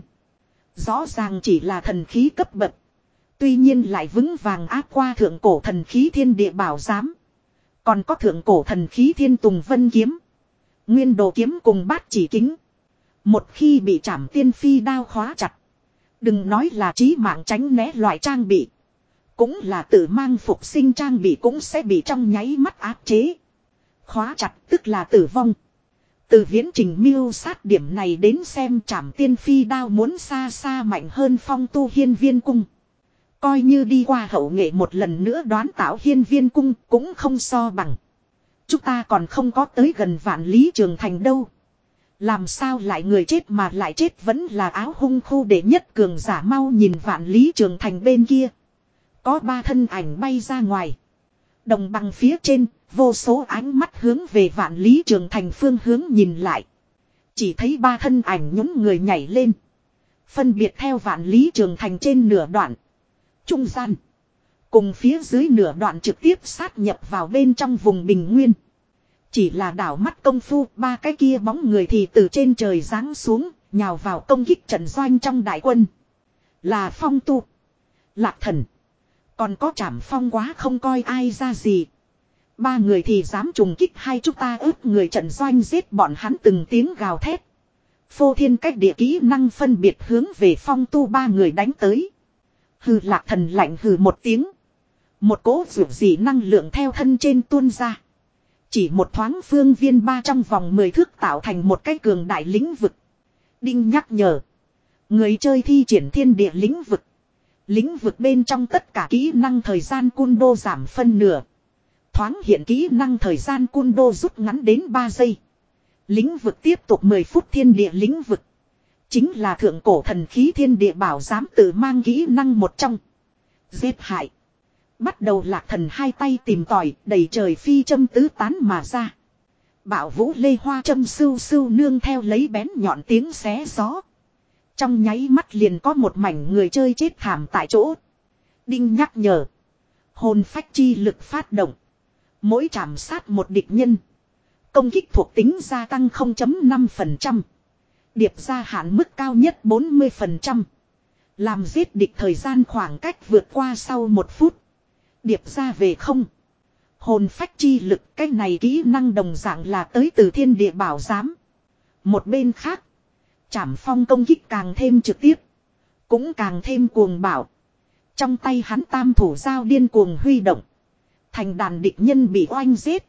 A: Rõ ràng chỉ là thần khí cấp bậc. Tuy nhiên lại vững vàng áp qua thượng cổ thần khí thiên địa bảo giám. Còn có thượng cổ thần khí thiên tùng vân kiếm. Nguyên đồ kiếm cùng bát chỉ kính. Một khi bị trảm tiên phi đao khóa chặt. Đừng nói là trí mạng tránh né loại trang bị. Cũng là tự mang phục sinh trang bị cũng sẽ bị trong nháy mắt áp chế. Khóa chặt tức là tử vong. Từ viễn trình mưu sát điểm này đến xem trảm tiên phi đao muốn xa xa mạnh hơn Phong Tu hiên viên cung. Coi như đi qua hậu nghệ một lần nữa đoán tạo hiên viên cung cũng không so bằng. Chúng ta còn không có tới gần vạn lý trường thành đâu. Làm sao lại người chết mà lại chết vẫn là áo hung khu đệ nhất cường giả, mau nhìn vạn lý trường thành bên kia. Có ba thân ảnh bay ra ngoài. Đồng bằng phía trên, vô số ánh mắt hướng về vạn lý trường thành phương hướng nhìn lại. Chỉ thấy ba thân ảnh nhún người nhảy lên. Phân biệt theo vạn lý trường thành trên nửa đoạn. Trung gian. Cùng phía dưới nửa đoạn trực tiếp sát nhập vào bên trong vùng bình nguyên. Chỉ là đảo mắt công phu, ba cái kia bóng người thì từ trên trời giáng xuống, nhào vào công kích trận doanh trong đại quân. Là Phong Tu, Lạc Thần, còn có Trảm Phong quá không coi ai ra gì. Ba người thì dám trùng kích hai chúng ta ướp người trận doanh, giết bọn hắn từng tiếng gào thét. Phô thiên cách địa kỹ năng phân biệt hướng về Phong Tu ba người đánh tới. Hừ, Lạc Thần lạnh hừ một tiếng. Một cỗ rượu dị năng lượng theo thân trên tuôn ra. Chỉ một thoáng phương viên ba trong vòng mười thước tạo thành một cái cường đại lĩnh vực. Đinh nhắc nhở. Người chơi thi triển thiên địa lĩnh vực. Lĩnh vực bên trong tất cả kỹ năng thời gian cun đô giảm phân nửa. Thoáng hiện kỹ năng thời gian cun đô rút ngắn đến ba giây. Lĩnh vực tiếp tục mười phút. Thiên địa lĩnh vực chính là thượng cổ thần khí thiên địa bảo giám tự mang kỹ năng một trong. Giết hại. Bắt đầu Lạc Thần hai tay tìm tòi, đầy trời phi châm tứ tán mà ra. Bạo vũ lê hoa châm sưu sưu nương theo lấy bén nhọn tiếng xé gió. Trong nháy mắt liền có một mảnh người chơi chết thảm tại chỗ. Đinh nhắc nhở. Hồn phách chi lực phát động. Mỗi chạm sát một địch nhân. Công kích thuộc tính gia tăng không phẩy năm phần trăm. Điệp ra hạn mức cao nhất bốn mươi phần trăm. Làm giết địch thời gian khoảng cách vượt qua sau một phút. Điệp ra về không. Hồn phách chi lực, cái này kỹ năng đồng dạng là tới từ thiên địa bảo giám. Một bên khác, Trảm Phong công kích càng thêm trực tiếp, cũng càng thêm cuồng bạo. Trong tay hắn tam thủ dao điên cuồng huy động. Thành đàn địch nhân bị oanh giết.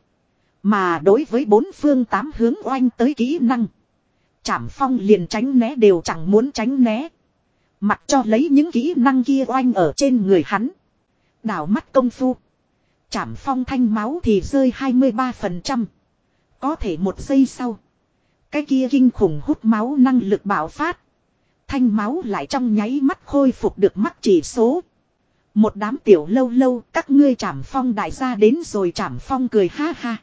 A: Mà đối với bốn phương tám hướng oanh tới kỹ năng, Trảm Phong liền tránh né đều chẳng muốn tránh né. Mặc cho lấy những kỹ năng kia oanh ở trên người hắn. Đảo mắt công phu. Trảm Phong thanh máu thì rơi hai mươi ba phần trăm. Có thể một giây sau. Cái kia kinh khủng hút máu năng lực bạo phát. Thanh máu lại trong nháy mắt khôi phục được mắc chỉ số. Một đám tiểu lâu lâu, các ngươi Trảm Phong đại gia đến rồi. Trảm Phong cười ha ha.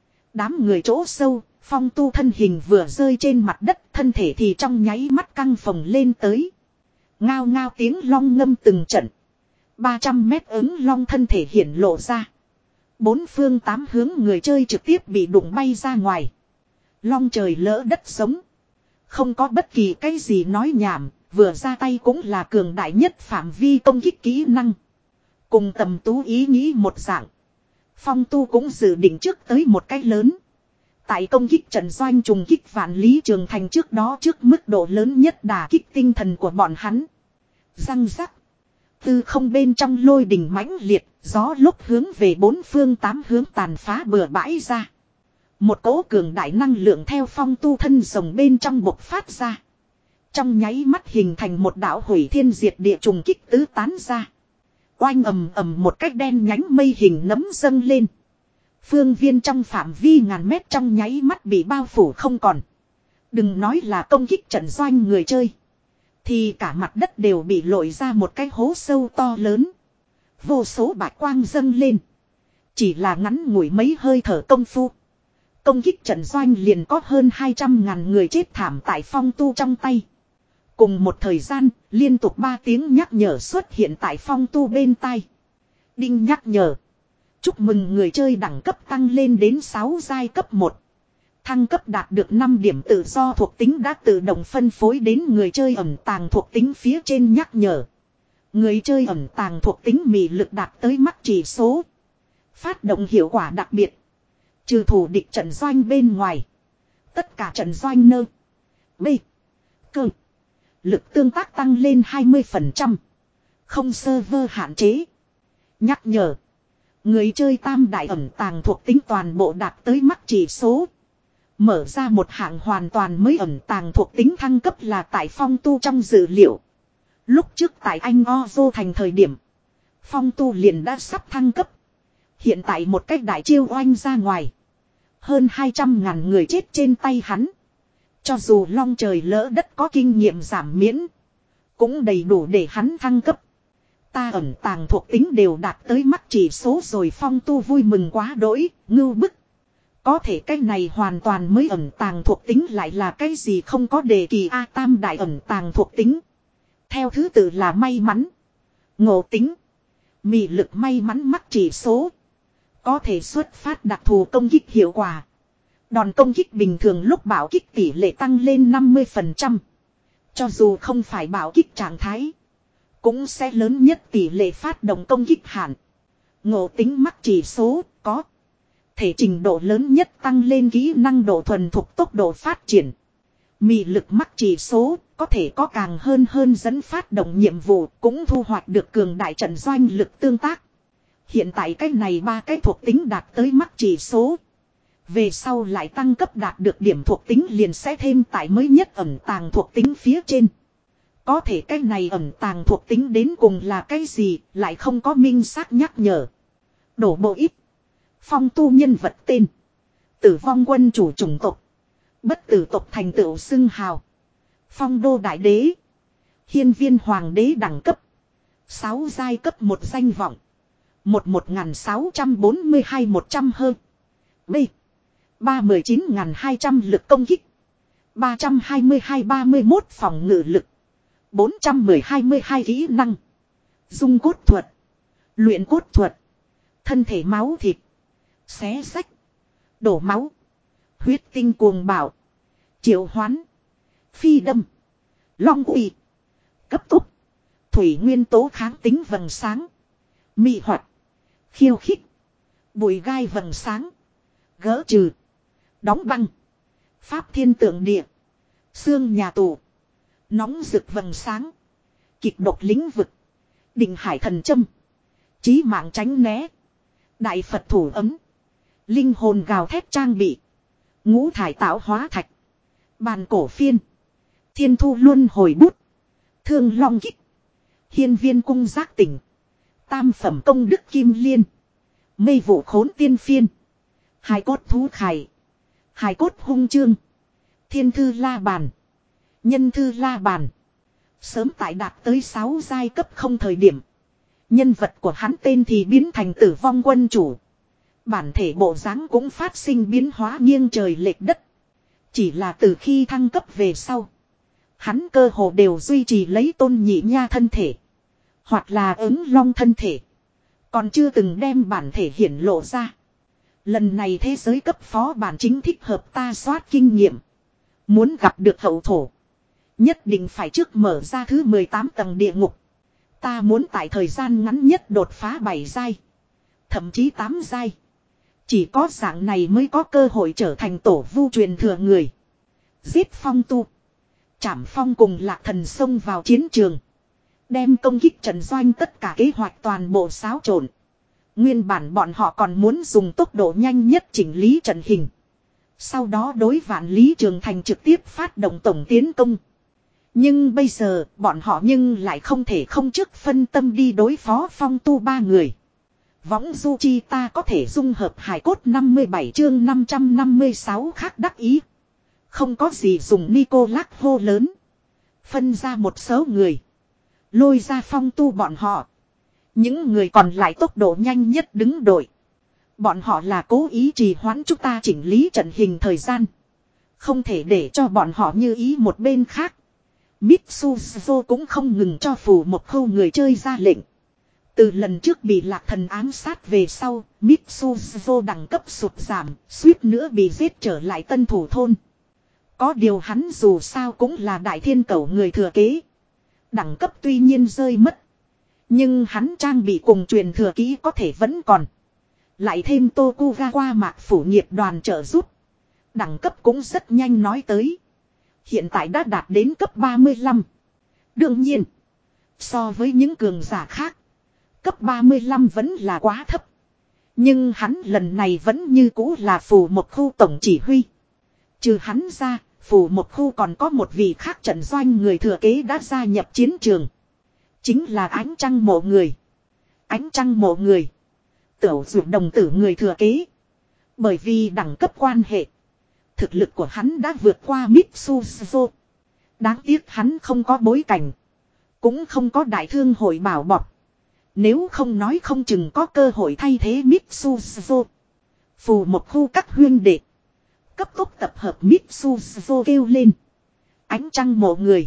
A: Đám người chỗ sâu, Phong Tu thân hình vừa rơi trên mặt đất, thân thể thì trong nháy mắt căng phồng lên tới. Ngao ngao tiếng long ngâm từng trận. ba trăm mét ứng long thân thể hiển lộ ra. Bốn phương tám hướng người chơi trực tiếp bị đụng bay ra ngoài. Long trời lỡ đất sống. Không có bất kỳ cái gì nói nhảm, vừa ra tay cũng là cường đại nhất phạm vi công kích kỹ năng. Cùng Tầm Tú ý nghĩ một dạng. Phong Tu cũng dự định trước tới một cái lớn. Tại công kích trận doanh trùng kích vạn lý trường thành trước đó, trước mức độ lớn nhất đả kích tinh thần của bọn hắn. Răng rắc. Tư không bên trong lôi đình mãnh liệt, gió lúc hướng về bốn phương tám hướng tàn phá bừa bãi ra. Một cỗ cường đại năng lượng theo Phong Tu thân rồng bên trong bộc phát ra. Trong nháy mắt hình thành một đạo hủy thiên diệt địa trùng kích tứ tán ra. Oanh ầm ầm một cách đen nhánh mây hình nấm dâng lên. Phương viên trong phạm vi ngàn mét trong nháy mắt bị bao phủ không còn. Đừng nói là công kích trận doanh người chơi. Thì cả mặt đất đều bị lội ra một cái hố sâu to lớn. Vô số bạch quang dâng lên. Chỉ là ngắn ngủi mấy hơi thở công phu. Công kích trận doanh liền có hơn hai trăm ngàn người chết thảm tại Phong Tu trong tay. Cùng một thời gian, liên tục ba tiếng nhắc nhở xuất hiện tại Phong Tu bên tai. Đinh nhắc nhở. Chúc mừng người chơi đẳng cấp tăng lên đến sáu giai cấp một. Thăng cấp đạt được năm điểm tự do thuộc tính đã tự động phân phối đến người chơi ẩn tàng thuộc tính phía trên nhắc nhở. Người chơi ẩn tàng thuộc tính mị lực đạt tới mắt chỉ số. Phát động hiệu quả đặc biệt. Trừ thủ địch trận doanh bên ngoài. Tất cả trận doanh nơ. B. Cơ. Lực tương tác tăng lên hai mươi phần trăm. Không server hạn chế. Nhắc nhở. Người chơi tam đại ẩn tàng thuộc tính toàn bộ đạt tới mắt chỉ số. Mở ra một hạng hoàn toàn mới ẩn tàng thuộc tính thăng cấp là tại Phong Tu trong dữ liệu. Lúc trước tại Anh O Vô thành thời điểm. Phong tu liền đã sắp thăng cấp. Hiện tại một cách đại chiêu oanh ra ngoài. Hơn hai trăm ngàn người chết trên tay hắn. Cho dù long trời lỡ đất có kinh nghiệm giảm miễn. Cũng đầy đủ để hắn thăng cấp. Ta ẩn tàng thuộc tính đều đạt tới mắt chỉ số rồi. Phong tu vui mừng quá đỗi, ngưu bức. Có thể cái này hoàn toàn mới ẩn tàng thuộc tính lại là cái gì không có đề kỳ A tam đại ẩn tàng thuộc tính. Theo thứ tự là may mắn, ngộ tính, mị lực may mắn mắt chỉ số. Có thể xuất phát đặc thù công kích hiệu quả. Đòn công kích bình thường lúc bảo kích tỷ lệ tăng lên năm mươi phần trăm. Cho dù không phải bảo kích trạng thái. Cũng sẽ lớn nhất tỷ lệ phát động công kích hạn. Ngộ tính mắt chỉ số có. Thể trình độ lớn nhất tăng lên kỹ năng độ thuần thục tốc độ phát triển. Mị lực mắt chỉ số có thể có càng hơn hơn dẫn phát động nhiệm vụ cũng thu hoạch được cường đại trận doanh lực tương tác. Hiện tại cái này ba cái thuộc tính đạt tới mắt chỉ số. Về sau lại tăng cấp đạt được điểm thuộc tính liền sẽ thêm tại mới nhất ẩn tàng thuộc tính phía trên. Có thể cái này ẩn tàng thuộc tính đến cùng là cái gì lại không có minh xác nhắc nhở. Đổ bộ ít. Phong tu nhân vật tên. Tử vong quân chủ chủng tộc. Bất tử tộc thành tựu xưng hào. Phong đô đại đế. Hiên viên hoàng đế đẳng cấp. sáu giai cấp một danh vọng. Một một sáu bốn hai một trăm hơn. B. Ba mười chín hai trăm lực công kích. Ba trăm hai mươi hai ba mươi mốt phòng ngự lực. Bốn trăm mười hai mươi hai kỹ năng. Dung cốt thuật. Luyện cốt thuật. Thân thể máu thịt. Xé sách. Đổ máu. Huyết tinh cuồng bạo. Triệu hoán. Phi đâm. Long uy. Cấp tốc. Thủy nguyên tố kháng tính vầng sáng. Mị hoạt. Khiêu khích. Bụi gai vầng sáng. Gỡ trừ. Đóng băng. Pháp thiên tượng địa. Xương nhà tù. Nóng rực vầng sáng. Kịch độc lĩnh vực. Định hải thần châm. Chí mạng tránh né. Đại Phật thủ ấm. Linh hồn gào thét trang bị. Ngũ thải tạo hóa thạch. Bàn cổ phiên. Thiên thu luân hồi bút. Thương long kích. Hiên viên cung giác tỉnh. Tam phẩm công đức kim liên. Mây vụ khốn tiên phiên. Hài cốt thú khải. Hài cốt hung chương. Thiên thư la bàn. Nhân thư la bàn. Sớm tại đạt tới sáu giai cấp không thời điểm. Nhân vật của hắn tên thì biến thành tử vong quân chủ. Bản thể bộ dáng cũng phát sinh biến hóa nghiêng trời lệch đất. Chỉ là từ khi thăng cấp về sau. Hắn cơ hồ đều duy trì lấy tôn nhị nha thân thể. Hoặc là ứng long thân thể. Còn chưa từng đem bản thể hiển lộ ra. Lần này thế giới cấp phó bản chính thích hợp ta soát kinh nghiệm. Muốn gặp được hậu thổ. Nhất định phải trước mở ra thứ mười tám tầng địa ngục. Ta muốn tại thời gian ngắn nhất đột phá bảy giai. Thậm chí tám giai. Chỉ có dạng này mới có cơ hội trở thành tổ vu truyền thừa người. Giết phong tu. Trảm phong cùng lạc thần xông vào chiến trường. Đem công kích trận doanh tất cả kế hoạch toàn bộ xáo trộn. Nguyên bản bọn họ còn muốn dùng tốc độ nhanh nhất chỉnh lý trận hình. Sau đó đối vạn lý trường thành trực tiếp phát động tổng tiến công. Nhưng bây giờ bọn họ nhưng lại không thể không trước phân tâm đi đối phó phong tu ba người. Võng du chi ta có thể dung hợp hải cốt năm mươi bảy chương năm trăm năm mươi sáu khác đắc ý. Không có gì dùng Nicolas hô lớn. Phân ra một số người. Lôi ra phong tu bọn họ. Những người còn lại tốc độ nhanh nhất đứng đội. Bọn họ là cố ý trì hoãn chúng ta chỉnh lý trận hình thời gian. Không thể để cho bọn họ như ý một bên khác. Mitsuzo cũng không ngừng cho phù một khâu người chơi ra lệnh. Từ lần trước bị lạc thần ám sát về sau, Mitsuzo đẳng cấp sụt giảm, suýt nữa bị giết trở lại tân thủ thôn. Có điều hắn dù sao cũng là đại thiên cẩu người thừa kế. Đẳng cấp tuy nhiên rơi mất. Nhưng hắn trang bị cùng truyền thừa kỹ có thể vẫn còn. Lại thêm Tokugawa mạc phủ nghiệp đoàn trợ giúp. Đẳng cấp cũng rất nhanh nói tới. Hiện tại đã đạt đến cấp ba mươi lăm. Đương nhiên, so với những cường giả khác, cấp ba mươi lăm vẫn là quá thấp. Nhưng hắn lần này vẫn như cũ là phù một khu tổng chỉ huy. Trừ hắn ra, phù một khu còn có một vị khác trận doanh người thừa kế đã gia nhập chiến trường. Chính là ánh trăng mộ người. Ánh trăng mộ người. Tửu dụ đồng tử người thừa kế. Bởi vì đẳng cấp quan hệ. Thực lực của hắn đã vượt qua Mitsuzo. Đáng tiếc hắn không có bối cảnh. Cũng không có đại thương hội bảo bọc. Nếu không nói không chừng có cơ hội thay thế Mitsuzo. Phù một khu các huyên đệ. Cấp tốc tập hợp Mitsuzo kêu lên. Ánh trăng mộ người.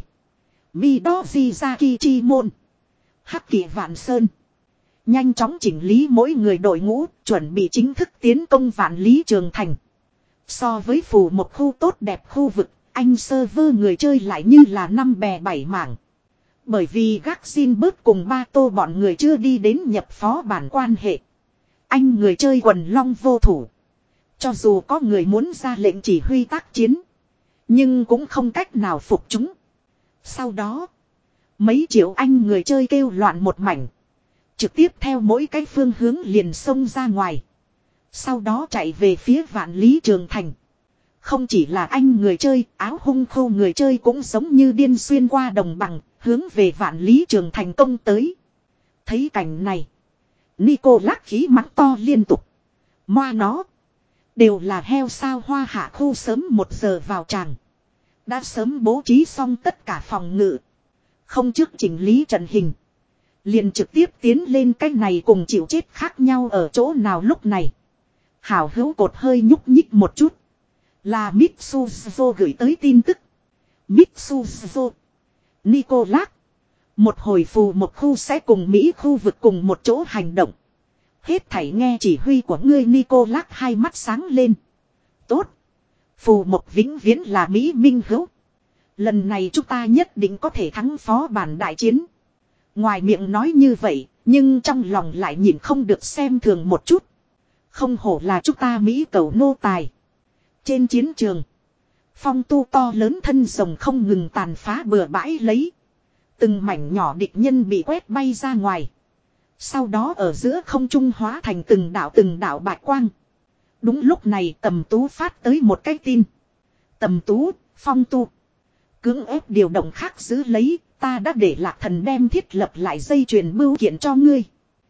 A: Midoji Zakichamon. Hắc Kỳ Vạn Sơn. Nhanh chóng chỉnh lý mỗi người đội ngũ, chuẩn bị chính thức tiến công Vạn Lý Trường Thành. So với phù một khu tốt đẹp khu vực, anh server người chơi lại như là năm bè bảy mảng. Bởi vì gác xin bớt cùng ba tô bọn người chưa đi đến nhập phó bản quan hệ. Anh người chơi quần long vô thủ. Cho dù có người muốn ra lệnh chỉ huy tác chiến, nhưng cũng không cách nào phục chúng. Sau đó, mấy triệu anh người chơi kêu loạn một mảnh. Trực tiếp theo mỗi cái phương hướng liền xông ra ngoài. Sau đó chạy về phía Vạn Lý Trường Thành. Không chỉ là anh người chơi, áo hung khô người chơi cũng giống như điên xuyên qua đồng bằng, hướng về Vạn Lý Trường Thành công tới. Thấy cảnh này, Nico lắc khí mắng to liên tục. Moa nó, đều là heo sao hoa hạ khu sớm một giờ vào tràng. Đã sớm bố trí xong tất cả phòng ngự. Không trước chỉnh lý trận hình. Liền trực tiếp tiến lên cái này cùng chịu chết khác nhau ở chỗ nào lúc này. Hảo hữu cột hơi nhúc nhích một chút. Là Mitsuzo gửi tới tin tức. Mitsuzo. Nicolas. Một hồi phù một khu sẽ cùng Mỹ khu vực cùng một chỗ hành động. Hết thảy nghe chỉ huy của ngươi Nicolas hai mắt sáng lên. Tốt. Phù một vĩnh viễn là Mỹ minh hữu. Lần này chúng ta nhất định có thể thắng phó bản đại chiến. Ngoài miệng nói như vậy, nhưng trong lòng lại nhìn không được xem thường một chút. Không hổ là chúng ta Mỹ cầu nô tài. Trên chiến trường, phong tu to lớn thân rồng không ngừng tàn phá bừa bãi lấy. Từng mảnh nhỏ địch nhân bị quét bay ra ngoài. Sau đó ở giữa không trung hóa thành từng đạo từng đạo bạch quang. Đúng lúc này Tầm Tú phát tới một cái tin. Tầm Tú, phong tu. Cưỡng ép điều động khác giữ lấy, ta đã để Lạc Thần đem thiết lập lại dây chuyền bưu kiện cho ngươi.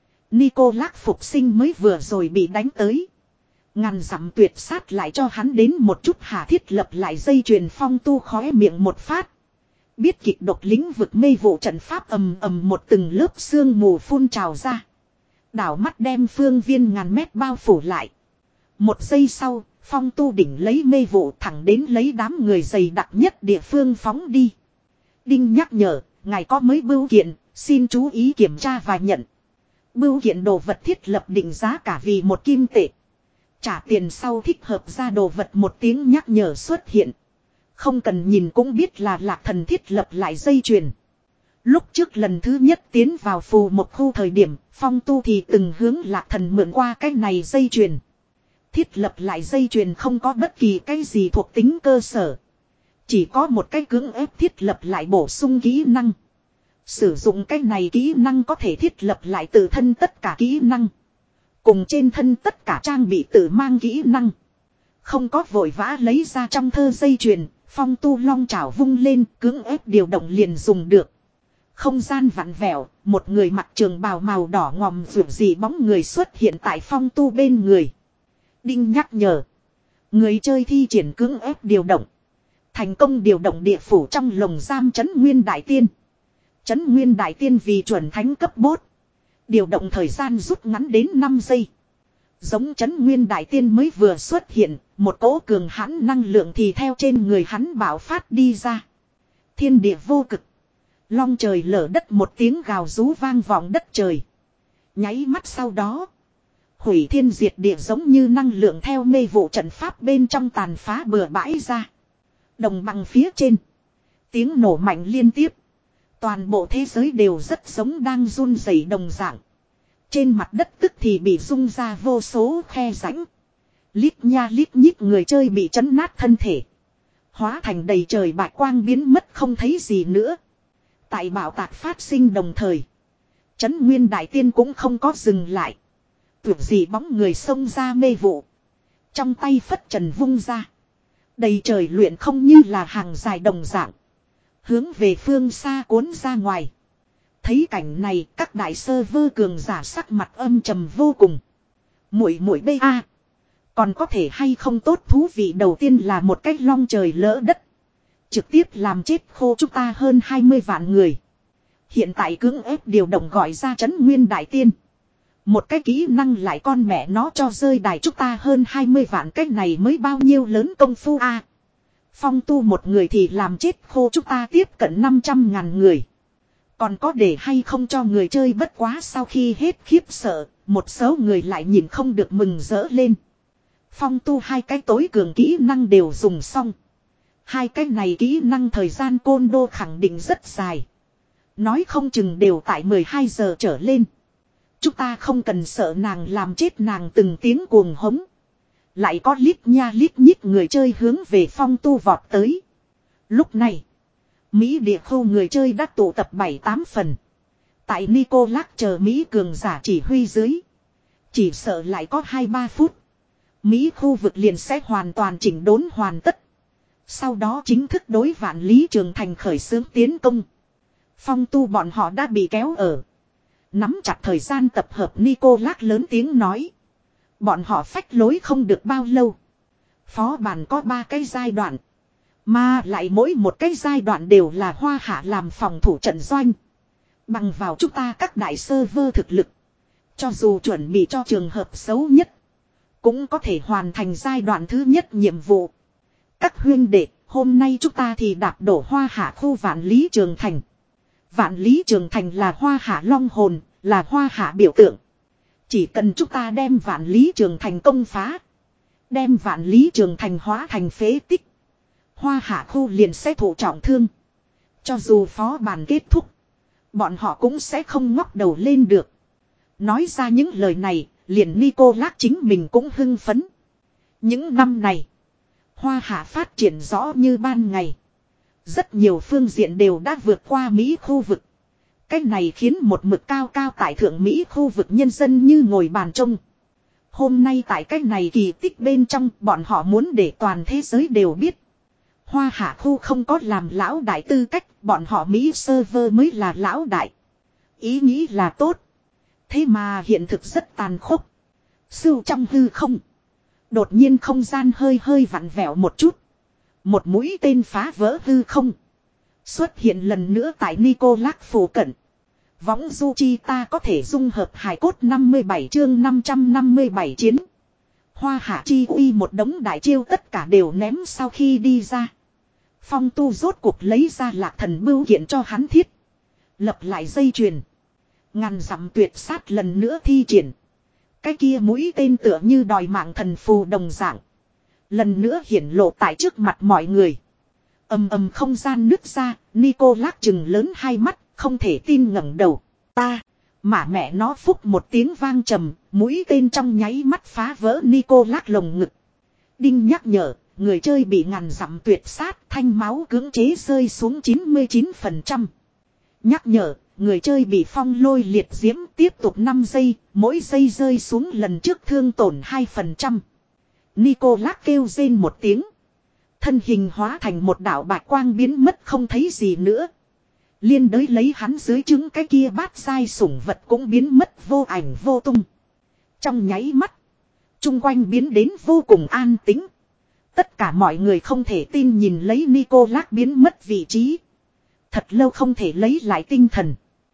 A: Nicolas phục sinh mới vừa rồi bị đánh tới. Ngàn dặm tuyệt sát lại cho hắn đến một chút hạ thiết lập lại dây chuyền phong tu khóe miệng một phát. Biết kịch độc lĩnh vực mê vụ trận pháp ầm ầm một từng lớp sương mù phun trào ra. Đảo mắt đem phương viên ngàn mét bao phủ lại. Một giây sau, phong tu đỉnh lấy mê vụ thẳng đến lấy đám người dày đặc nhất địa phương phóng đi. Đinh nhắc nhở, ngài có mới bưu kiện, xin chú ý kiểm tra và nhận. Bưu kiện đồ vật thiết lập định giá cả vì một kim tệ. Trả tiền sau thích hợp ra đồ vật một tiếng nhắc nhở xuất hiện. Không cần nhìn cũng biết là Lạc Thần thiết lập lại dây chuyền. Lúc trước lần thứ nhất tiến vào phù một khu thời điểm, phong tu thì từng hướng Lạc Thần mượn qua cái này dây chuyền. Thiết lập lại dây chuyền không có bất kỳ cái gì thuộc tính cơ sở. Chỉ có một cái cưỡng ép thiết lập lại bổ sung kỹ năng. Sử dụng cái này kỹ năng có thể thiết lập lại tự thân tất cả kỹ năng. Cùng trên thân tất cả trang bị tự mang kỹ năng. Không có vội vã lấy ra trong thơ dây chuyền, phong tu long chảo vung lên cưỡng ép điều động liền dùng được. Không gian vặn vẹo, một người mặc trường bào màu đỏ ngòm rượu gì bóng người xuất hiện tại phong tu bên người. Đinh nhắc nhở. Người chơi thi triển cưỡng ép điều động. Thành công điều động địa phủ trong lồng giam Trấn Nguyên Đại Tiên. Trấn Nguyên Đại Tiên vì chuẩn thánh cấp bốt. Điều động thời gian rút ngắn đến năm giây. Giống Trấn Nguyên Đại Tiên mới vừa xuất hiện, một cỗ cường hãn năng lượng thì theo trên người hắn bạo phát đi ra. Thiên địa vô cực. Long trời lở đất một tiếng gào rú vang vọng đất trời. Nháy mắt sau đó. Hủy thiên diệt địa giống như năng lượng theo mê vụ trận pháp bên trong tàn phá bừa bãi ra. Đồng bằng phía trên. Tiếng nổ mạnh liên tiếp. Toàn bộ thế giới đều rất giống đang run rẩy đồng dạng. Trên mặt đất tức thì bị rung ra vô số khe rãnh. Lít nha lít nhít người chơi bị chấn nát thân thể. Hóa thành đầy trời bạch quang biến mất không thấy gì nữa. Tại bạo tạc phát sinh đồng thời. Trấn Nguyên Đại Tiên cũng không có dừng lại. Tưởng gì bóng người xông ra mê vụ. Trong tay phất trần vung ra. Đầy trời luyện không như là hàng dài đồng dạng. Hướng về phương xa cuốn ra ngoài. Thấy cảnh này, các đại server cường giả sắc mặt âm trầm vô cùng. Muội muội bê a, còn có thể hay không tốt thú vị, đầu tiên là một cái long trời lỡ đất. Trực tiếp làm chết khô chúng ta hơn hai mươi vạn người. Hiện tại cưỡng ép điều động gọi ra trấn nguyên đại tiên. Một cái kỹ năng lại con mẹ nó cho rơi đài chúng ta hơn hai mươi vạn, cái này mới bao nhiêu lớn công phu a. Phong tu một người thì làm chết khô chúng ta tiếp cận năm trăm ngàn người. Còn có để hay không cho người chơi bất quá, sau khi hết khiếp sợ, một số người lại nhìn không được mừng rỡ lên. Phong tu hai cái tối cường kỹ năng đều dùng xong. Hai cái này kỹ năng thời gian côn đô khẳng định rất dài. Nói không chừng đều tại mười hai giờ trở lên. Chúng ta không cần sợ nàng làm chết nàng từng tiếng cuồng hống. Lại có lít nha lít nhít người chơi hướng về phong tu vọt tới. Lúc này, Mỹ địa khu người chơi đã tụ tập bảy tám phần. Tại Nicolas chờ Mỹ cường giả chỉ huy dưới. Chỉ sợ lại có hai ba phút. Mỹ khu vực liền sẽ hoàn toàn chỉnh đốn hoàn tất. Sau đó chính thức đối Vạn Lý Trường Thành khởi xướng tiến công. Phong tu bọn họ đã bị kéo ở. Nắm chặt thời gian tập hợp, Nicolas lớn tiếng nói. Bọn họ phách lối không được bao lâu. Phó bản có ba cái giai đoạn. Mà lại mỗi một cái giai đoạn đều là Hoa Hạ làm phòng thủ trận doanh. Bằng vào chúng ta các đại server thực lực. Cho dù chuẩn bị cho trường hợp xấu nhất. Cũng có thể hoàn thành giai đoạn thứ nhất nhiệm vụ. Các huyên đệ, hôm nay chúng ta thì đạp đổ Hoa Hạ khu Vạn Lý Trường Thành. Vạn Lý Trường Thành là Hoa Hạ long hồn, là Hoa Hạ biểu tượng. Chỉ cần chúng ta đem Vạn Lý Trường Thành công phá. Đem Vạn Lý Trường Thành hóa thành phế tích. Hoa Hạ khu liền sẽ thụ trọng thương. Cho dù phó bản kết thúc, bọn họ cũng sẽ không ngóc đầu lên được. Nói ra những lời này, liền Nicolas chính mình cũng hưng phấn. Những năm này, Hoa Hạ phát triển rõ như ban ngày. Rất nhiều phương diện đều đã vượt qua Mỹ khu vực. Cái này khiến một mực cao cao tại thượng Mỹ khu vực nhân dân như ngồi bàn trông. Hôm nay tại cái này kỳ tích bên trong, bọn họ muốn để toàn thế giới đều biết. Hoa Hạ khu không có làm lão đại tư cách, bọn họ Mỹ server mới là lão đại. Ý nghĩ là tốt. Thế mà hiện thực rất tàn khốc. Sưu trong hư không. Đột nhiên không gian hơi hơi vặn vẹo một chút. Một mũi tên phá vỡ hư không. Xuất hiện lần nữa tại Nicolas phủ cận. Võng du chi ta có thể dung hợp hài cốt năm mươi bảy chương năm trăm năm mươi bảy chiến. Hoa Hạ chi uy một đống đại chiêu tất cả đều ném sau khi đi ra. Phong tu rốt cuộc lấy ra lạc thần bưu kiện cho hắn thiết. Lập lại dây chuyền. Ngàn dặm tuyệt sát lần nữa thi triển. Cái kia mũi tên tựa như đòi mạng thần phù đồng dạng. Lần nữa hiển lộ tại trước mặt mọi người. Ầm ầm không gian nứt ra, Nicolas chừng lớn hai mắt, không thể tin ngẩng đầu. Ta, mà mẹ nó phúc một tiếng vang trầm, mũi tên trong nháy mắt phá vỡ Nicolas lồng ngực. Đinh nhắc nhở, người chơi bị ngàn dặm tuyệt sát, thanh máu cưỡng chế rơi xuống chín mươi chín phần trăm. Nhắc nhở, người chơi bị phong lôi liệt diễm tiếp tục năm giây, mỗi giây rơi xuống lần trước thương tổn hai phần trăm. Nicolas kêu rên một tiếng. Thân hình hóa thành một đạo bạch quang biến mất không thấy gì nữa. Liên đới lấy hắn dưới trứng cái kia bát sai sủng vật cũng biến mất vô ảnh vô tung. Trong nháy mắt, chung quanh biến đến vô cùng an tĩnh. Tất cả mọi người không thể tin nhìn lấy Nicolas biến mất vị trí. Thật lâu không thể lấy lại tinh thần.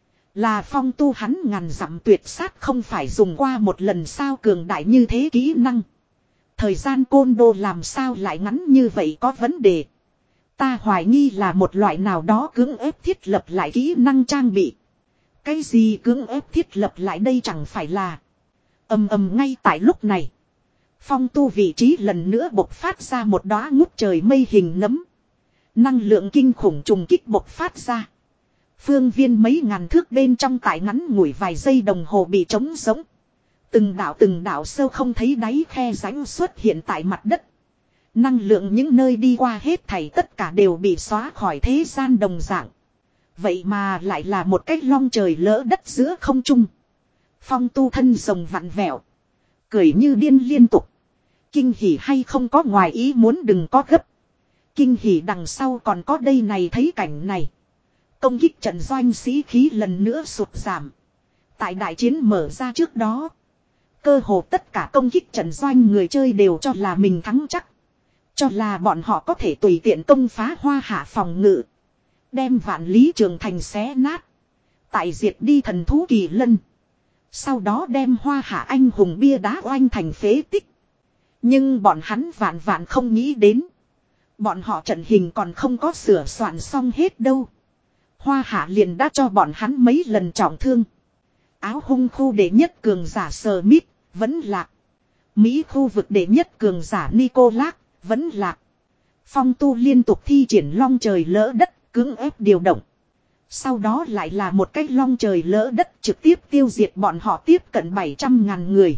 A: Là phong tu hắn ngàn dặm tuyệt sát không phải dùng qua một lần sao cường đại như thế kỹ năng. Thời gian côn đô làm sao lại ngắn như vậy có vấn đề. Ta hoài nghi là một loại nào đó cưỡng ép thiết lập lại kỹ năng trang bị. Cái gì cưỡng ép thiết lập lại đây chẳng phải là. Ầm ầm ngay tại lúc này. Phong tu vị trí lần nữa bộc phát ra một đóa ngút trời mây hình nấm. Năng lượng kinh khủng trùng kích bộc phát ra. Phương viên mấy ngàn thước bên trong tại ngắn ngủi vài giây đồng hồ bị trống giống. Từng đạo từng đạo sâu không thấy đáy khe rãnh xuất hiện tại mặt đất. Năng lượng những nơi đi qua hết thảy tất cả đều bị xóa khỏi thế gian đồng dạng. Vậy mà lại là một cái long trời lỡ đất giữa không trung. Phong tu thân rồng vặn vẹo. Cười như điên liên tục. Kinh hỉ hay không có ngoài ý muốn đừng có gấp. Kinh hỉ đằng sau còn có đây này thấy cảnh này. Công kích trận doanh sĩ khí lần nữa sụt giảm. Tại đại chiến mở ra trước đó, cơ hồ tất cả công kích trận doanh người chơi đều cho là mình thắng chắc. Cho là bọn họ có thể tùy tiện công phá Hoa Hạ phòng ngự. Đem Vạn Lý Trường Thành xé nát. Tại diệt đi thần thú Kỳ Lân. Sau đó đem Hoa Hạ anh hùng bia đá oanh thành phế tích. Nhưng bọn hắn vạn vạn không nghĩ đến. Bọn họ trận hình còn không có sửa soạn xong hết đâu. Hoa Hạ liền đã cho bọn hắn mấy lần trọng thương. Áo hung khu đệ nhất cường giả Smith vẫn lạc. Mỹ khu vực đệ nhất cường giả Nicolas vẫn lạc. Phong Tu liên tục thi triển long trời lỡ đất, cưỡng ép điều động. Sau đó lại là một cách long trời lỡ đất trực tiếp tiêu diệt bọn họ tiếp cận bảy trăm ngàn người.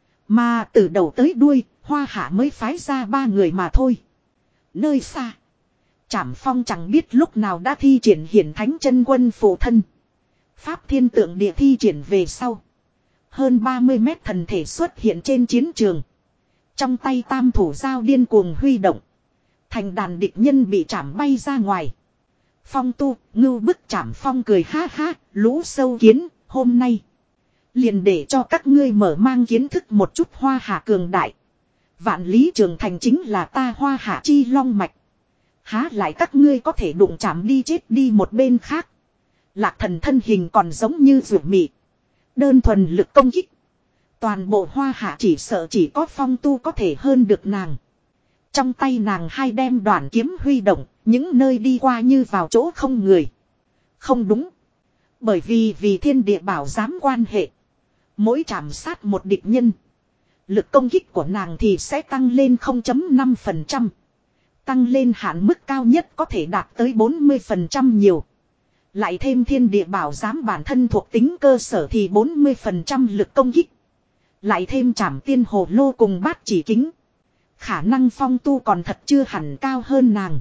A: Mà từ đầu tới đuôi, Hoa Hạ mới phái ra ba người mà thôi. Nơi xa, Trảm Phong chẳng biết lúc nào đã thi triển hiển thánh chân quân phụ thân. Pháp thiên tượng địa thi triển về sau. Hơn ba mươi mét thần thể xuất hiện trên chiến trường. Trong tay tam thủ dao điên cuồng huy động. Thành đàn địch nhân bị chảm bay ra ngoài. Phong Tu, ngưu bức Trảm Phong cười ha ha, lũ sâu kiến, hôm nay. Liền để cho các ngươi mở mang kiến thức một chút Hoa Hạ cường đại. Vạn Lý Trường Thành chính là ta Hoa Hạ chi long mạch. Há lại các ngươi có thể đụng chạm đi chết đi một bên khác. Lạc Thần thân hình còn giống như ruột mị. Đơn thuần lực công kích. Toàn bộ Hoa Hạ chỉ sợ chỉ có Phong Tu có thể hơn được nàng. Trong tay nàng hai đem đoàn kiếm huy động, những nơi đi qua như vào chỗ không người. Không đúng. Bởi vì vì thiên địa bảo giám quan hệ. Mỗi chạm sát một địch nhân. Lực công kích của nàng thì sẽ tăng lên không phẩy năm phần trăm. Tăng lên hạn mức cao nhất có thể đạt tới bốn mươi phần trăm nhiều. Lại thêm thiên địa bảo giám bản thân thuộc tính cơ sở thì bốn mươi phần trăm lực công kích. Lại thêm trảm tiên hồ lô cùng bát chỉ kính. Khả năng Phong Tu còn thật chưa hẳn cao hơn nàng.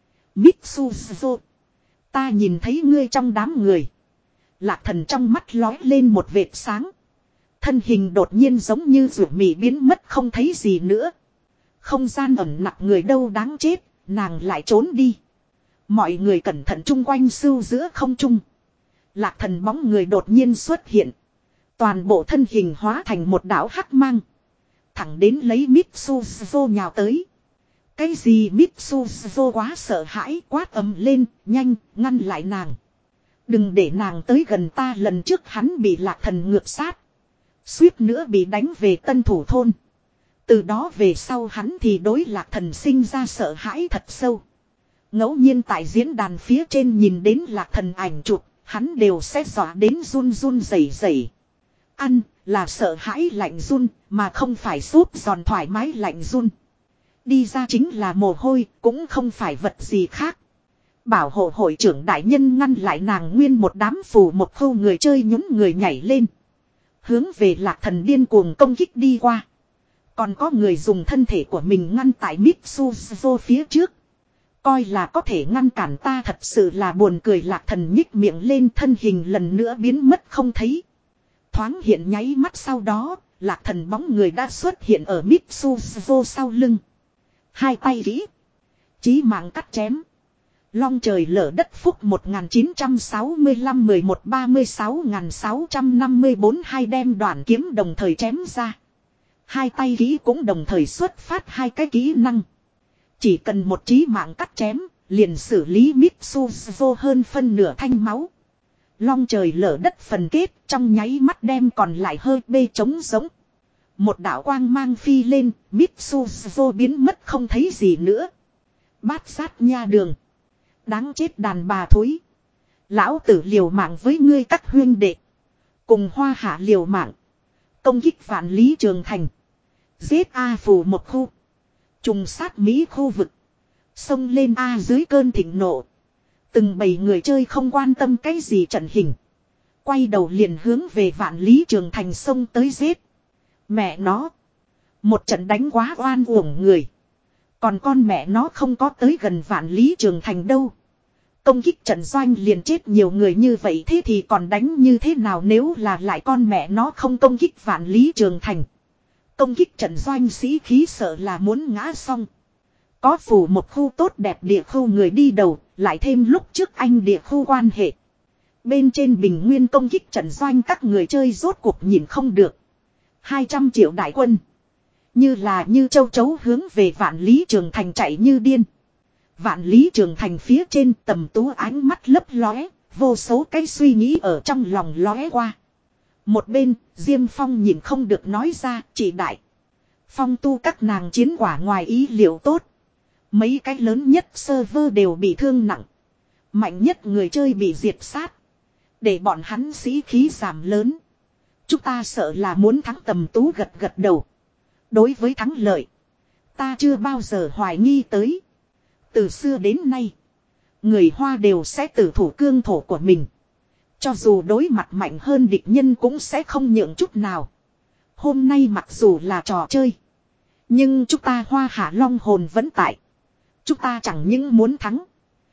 A: Mitsuzo. Ta nhìn thấy ngươi trong đám người. Lạc Thần trong mắt lói lên một vệt sáng. Thân hình đột nhiên giống như ruột mì biến mất không thấy gì nữa. Không gian ẩn nặc người đâu đáng chết, nàng lại trốn đi. Mọi người cẩn thận chung quanh sưu giữa không trung. Lạc Thần bóng người đột nhiên xuất hiện. Toàn bộ thân hình hóa thành một đảo hắc mang. Thẳng đến lấy Mitsuzo nhào tới. Cái gì Mitsuzo quá sợ hãi quát ầm lên, nhanh, ngăn lại nàng. Đừng để nàng tới gần ta, lần trước hắn bị Lạc Thần ngược sát. Suýt nữa bị đánh về Tân Thủ Thôn. Từ đó về sau hắn thì đối Lạc Thần sinh ra sợ hãi thật sâu. Ngẫu nhiên tại diễn đàn phía trên nhìn đến Lạc Thần ảnh chụp, hắn đều sẽ dọa đến run run rẩy rẩy. Ăn là sợ hãi lạnh run, mà không phải súp giòn thoải mái lạnh run. Đi ra chính là mồ hôi, cũng không phải vật gì khác. Bảo hộ hội trưởng đại nhân ngăn lại nàng, nguyên một đám phù một khâu người chơi nhún người nhảy lên. Hướng về Lạc Thần điên cuồng công kích đi qua. Còn có người dùng thân thể của mình ngăn tại Mitsuzo phía trước. Coi là có thể ngăn cản ta, thật sự là buồn cười. Lạc Thần nhích miệng lên, thân hình lần nữa biến mất không thấy. Thoáng hiện nháy mắt sau đó, Lạc Thần bóng người đã xuất hiện ở Mitsuzo sau lưng. Hai tay vĩ. Chí mạng cắt chém. Long trời lở đất phúc một nghìn chín trăm sáu mươi lăm mười một ba mươi sáu nghìn sáu trăm năm mươi bốn hai đem đoạn kiếm đồng thời chém ra. Hai tay kỹ cũng đồng thời xuất phát hai cái kỹ năng. Chỉ cần một chí mạng cắt chém, liền xử lý Mitsuzo hơn phân nửa thanh máu. Long trời lở đất phần kết trong nháy mắt đem còn lại hơi bê trống giống. Một đạo quang mang phi lên, Mitsuzo biến mất không thấy gì nữa. Bát sát nha đường. Đáng chết đàn bà thối. Lão tử liều mạng với ngươi các huyên đệ. Cùng Hoa Hạ liều mạng. Công kích Vạn Lý Trường Thành. Giết A phù một khu. Trùng sát Mỹ khu vực. Xông lên A dưới cơn thịnh nộ. Từng bầy người chơi không quan tâm cái gì trận hình. Quay đầu liền hướng về Vạn Lý Trường Thành xông tới giết. Mẹ nó. Một trận đánh quá oan uổng người. Còn con mẹ nó không có tới gần Vạn Lý Trường Thành đâu. Công kích trận doanh liền chết nhiều người như vậy, thế thì còn đánh như thế nào nếu là lại con mẹ nó không công kích Vạn Lý Trường Thành. Công kích trận doanh sĩ khí sợ là muốn ngã xong. Có phủ một khu tốt đẹp địa khu người đi đầu, lại thêm lúc trước anh địa khu quan hệ. Bên trên bình nguyên công kích trận doanh các người chơi rốt cuộc nhìn không được. hai trăm triệu đại quân. Như là như châu chấu hướng về Vạn Lý Trường Thành chạy như điên. Vạn Lý Trường Thành phía trên Tầm Tú ánh mắt lấp lóe, vô số cái suy nghĩ ở trong lòng lóe qua. Một bên, Diêm Phong nhìn không được nói ra, chỉ đại. Phong tu các nàng chiến quả ngoài ý liệu tốt. Mấy cái lớn nhất server đều bị thương nặng. Mạnh nhất người chơi bị diệt sát. Để bọn hắn sĩ khí giảm lớn. Chúng ta sợ là muốn thắng. Tầm Tú gật gật đầu. Đối với thắng lợi, ta chưa bao giờ hoài nghi tới. Từ xưa đến nay, người Hoa đều sẽ tử thủ cương thổ của mình. Cho dù đối mặt mạnh hơn địch nhân cũng sẽ không nhượng chút nào. Hôm nay mặc dù là trò chơi, nhưng chúng ta Hoa Hạ long hồn vẫn tại. Chúng ta chẳng những muốn thắng,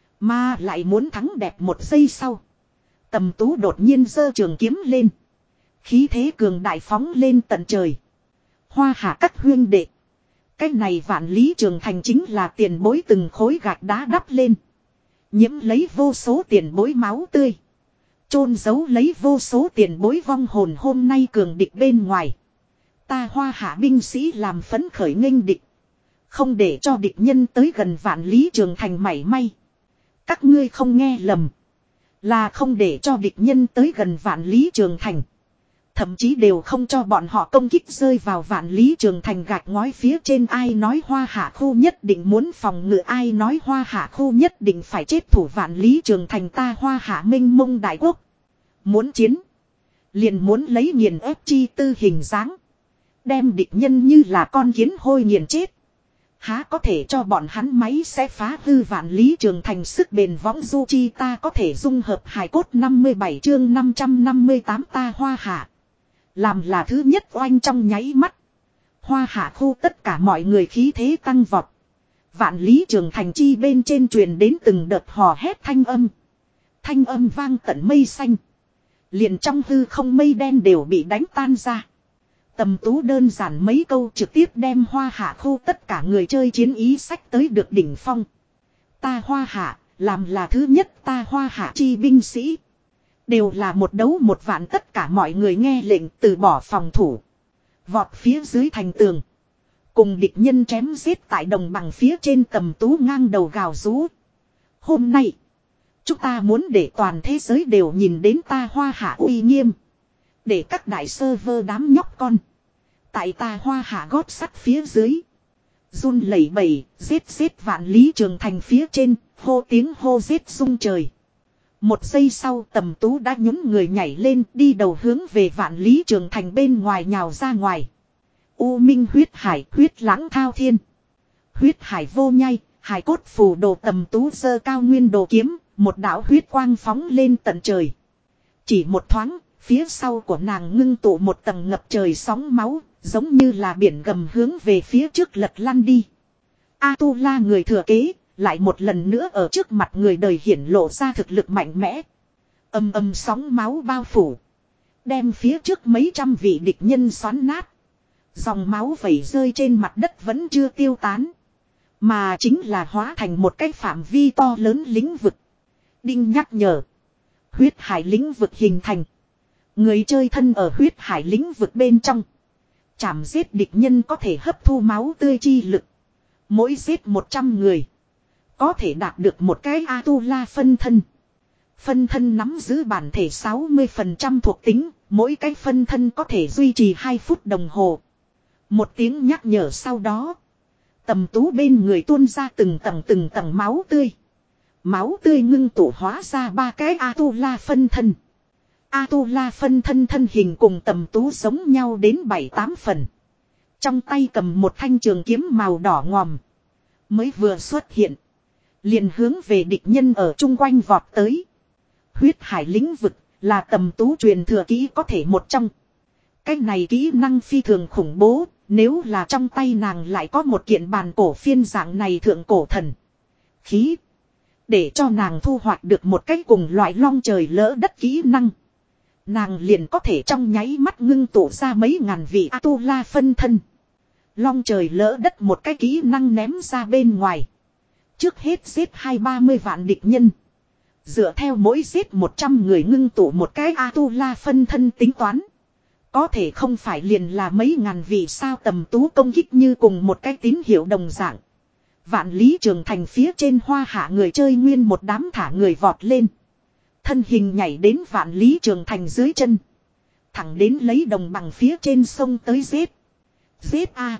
A: mà lại muốn thắng đẹp. Một giây sau, Tầm Tú đột nhiên giơ trường kiếm lên. Khí thế cường đại phóng lên tận trời. Hoa Hạ các huyên đệ. Cái này Vạn Lý Trường Thành chính là tiền bối từng khối gạch đá đắp lên. Nhiễm lấy vô số tiền bối máu tươi. Chôn giấu lấy vô số tiền bối vong hồn. Hôm nay cường địch bên ngoài. Ta Hoa Hạ binh sĩ làm phấn khởi nghênh địch. Không để cho địch nhân tới gần Vạn Lý Trường Thành mảy may. Các ngươi không nghe lầm. Là không để cho địch nhân tới gần Vạn Lý Trường Thành. Thậm chí đều không cho bọn họ công kích rơi vào Vạn Lý Trường Thành gạch ngói phía trên. Ai nói Hoa Hạ khu nhất định muốn phòng ngự, ai nói Hoa Hạ khu nhất định phải chết thủ Vạn Lý Trường Thành. Ta Hoa Hạ minh mông đại quốc. Muốn chiến. Liền muốn lấy nghiền ép chi tư hình dáng. Đem địch nhân như là con kiến hôi nghiền chết. Há có thể cho bọn hắn máy sẽ phá hư Vạn Lý Trường Thành sức bền võng du chi. Ta có thể dung hợp hài cốt. Năm mươi bảy chương năm trăm năm mươi tám ta Hoa Hạ. Làm là thứ nhất oanh trong nháy mắt. Hoa Hạ khu tất cả mọi người khí thế tăng vọt. Vạn Lý Trường Thành chi bên trên truyền đến từng đợt hò hét thanh âm. Thanh âm vang tận mây xanh. Liền trong hư không mây đen đều bị đánh tan ra. Tầm Tú đơn giản mấy câu trực tiếp đem Hoa Hạ khu tất cả người chơi chiến ý sách tới được đỉnh phong. Ta Hoa Hạ, làm là thứ nhất. Ta Hoa Hạ chi binh sĩ. Đều là một đấu một vạn. Tất cả mọi người nghe lệnh từ bỏ phòng thủ. Vọt phía dưới thành tường. Cùng địch nhân chém giết tại đồng bằng phía trên. Tầm Tú ngang đầu gào rú. Hôm nay, chúng ta muốn để toàn thế giới đều nhìn đến ta Hoa Hạ uy nghiêm. Để các đại server đám nhóc con. Tại ta Hoa Hạ gót sắt phía dưới. Run lẩy bẩy, giết giết Vạn Lý Trường Thành phía trên. Hô tiếng hô giết rung trời. Một giây sau Tầm Tú đã nhún người nhảy lên đi đầu hướng về Vạn Lý Trường Thành bên ngoài nhào ra ngoài. U minh huyết hải, huyết lãng thao thiên. Huyết hải vô nhai, hải cốt phù đồ. Tầm Tú giơ cao nguyên đồ kiếm, một đạo huyết quang phóng lên tận trời. Chỉ một thoáng, phía sau của nàng ngưng tụ một tầng ngập trời sóng máu, giống như là biển gầm hướng về phía trước lật lăn đi. A-tu-la người thừa kế. Lại một lần nữa ở trước mặt người đời hiển lộ ra thực lực mạnh mẽ. Âm âm sóng máu bao phủ. Đem phía trước mấy trăm vị địch nhân xoắn nát. Dòng máu vẩy rơi trên mặt đất vẫn chưa tiêu tán. Mà chính là hóa thành một cái phạm vi to lớn lĩnh vực. Đinh nhắc nhở. Huyết hải lĩnh vực hình thành. Người chơi thân ở huyết hải lĩnh vực bên trong. Chảm giết địch nhân có thể hấp thu máu tươi chi lực. Mỗi giết một trăm người. Có thể đạt được một cái A-tu-la phân thân. Phân thân nắm giữ bản thể sáu mươi phần trăm thuộc tính. Mỗi cái phân thân có thể duy trì hai phút đồng hồ. Một tiếng nhắc nhở sau đó. Tầm Tú bên người tuôn ra từng tầng từng tầng máu tươi. Máu tươi ngưng tụ hóa ra ba cái A-tu-la phân thân. A-tu-la phân thân thân hình cùng Tầm Tú giống nhau đến bảy tám phần. Trong tay cầm một thanh trường kiếm màu đỏ ngòm. Mới vừa xuất hiện. Liền hướng về địch nhân ở chung quanh vọt tới. Huyết hải lĩnh vực là Tầm Tú truyền thừa kỹ có thể một trong. Cái này kỹ năng phi thường khủng bố. Nếu là trong tay nàng lại có một kiện bàn cổ phiên dạng này thượng cổ thần khí. Để cho nàng thu hoạch được một cái cùng loại long trời lỡ đất kỹ năng. Nàng liền có thể trong nháy mắt ngưng tụ ra mấy ngàn vị A-tu-la phân thân. Long trời lỡ đất một cái kỹ năng ném ra bên ngoài. Trước hết giết hai ba mươi vạn địch nhân. Dựa theo mỗi giết một trăm người ngưng tụ một cái A-tu-la phân thân tính toán. Có thể không phải liền là mấy ngàn vị sao Tầm Tú công kích như cùng một cái tín hiệu đồng dạng. Vạn Lý Trường Thành phía trên Hoa Hạ người chơi nguyên một đám thả người vọt lên. Thân hình nhảy đến Vạn Lý Trường Thành dưới chân. Thẳng đến lấy đồng bằng phía trên sông tới giết. Giết a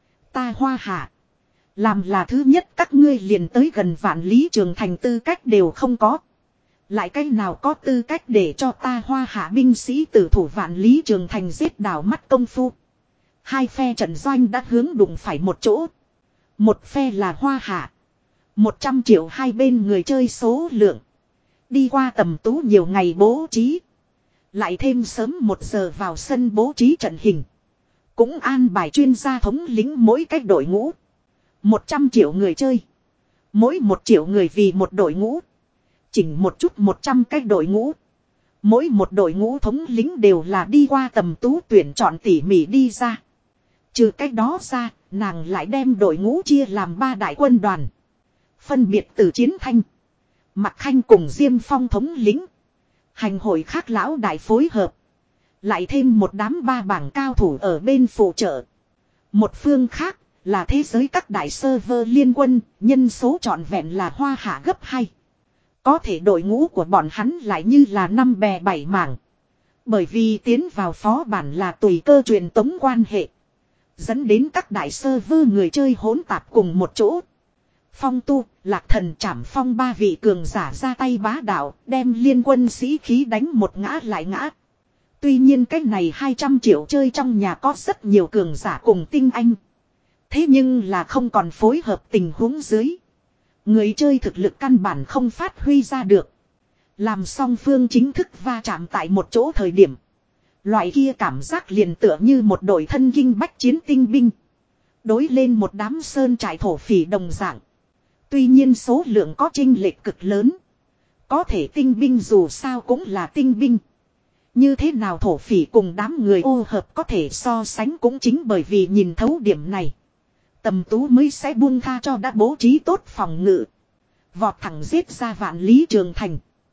A: Ta Hoa Hạ. Làm là thứ nhất các ngươi liền tới gần Vạn Lý Trường Thành tư cách đều không có. Lại cái nào có tư cách để cho ta Hoa Hạ binh sĩ tử thủ Vạn Lý Trường Thành giết đảo mắt công phu. Hai phe trận doanh đã hướng đụng phải một chỗ. Một phe là Hoa Hạ. Một trăm triệu hai bên người chơi số lượng. Đi qua Tầm Tú nhiều ngày bố trí. Lại thêm sớm một giờ vào sân bố trí trận hình. Cũng an bài chuyên gia thống lĩnh mỗi cách đội ngũ. Một trăm triệu người chơi. Mỗi một triệu người vì một đội ngũ. Chỉnh một chút một trăm cách đội ngũ. Mỗi một đội ngũ thống lĩnh đều là đi qua Tầm Tú tuyển chọn tỉ mỉ đi ra. Trừ cách đó ra, nàng lại đem đội ngũ chia làm ba đại quân đoàn. Phân biệt từ Chiến Thanh, Mạc Khanh cùng Diêm Phong thống lĩnh. Hành hội khác lão đại phối hợp. Lại thêm một đám ba bảng cao thủ ở bên phụ trợ. Một phương khác là thế giới các đại server liên quân, nhân số trọn vẹn là Hoa Hạ gấp hai. Có thể đội ngũ của bọn hắn lại như là năm bè bảy mảng. Bởi vì tiến vào phó bản là tùy cơ truyền tống quan hệ. Dẫn đến các đại server người chơi hỗn tạp cùng một chỗ. Phong Tu, Lạc Thần Trảm Phong ba vị cường giả ra tay bá đạo, đem liên quân sĩ khí đánh một ngã lại ngã. Tuy nhiên cách này hai trăm triệu chơi trong nhà có rất nhiều cường giả cùng tinh anh. Thế nhưng là không còn phối hợp tình huống dưới. Người chơi thực lực căn bản không phát huy ra được. Làm song phương chính thức va chạm tại một chỗ thời điểm. Loại kia cảm giác liền tựa như một đội thân kinh bách chiến tinh binh. Đối lên một đám sơn trại thổ phỉ đồng dạng. Tuy nhiên số lượng có chênh lệch cực lớn. Có thể tinh binh dù sao cũng là tinh binh. Như thế nào thổ phỉ cùng đám người ô hợp có thể so sánh cũng chính bởi vì nhìn thấu điểm này. Tầm Tú mới sẽ buông tha cho đã bố trí tốt phòng ngự. Vọt thẳng giết ra Vạn Lý Trường Thành.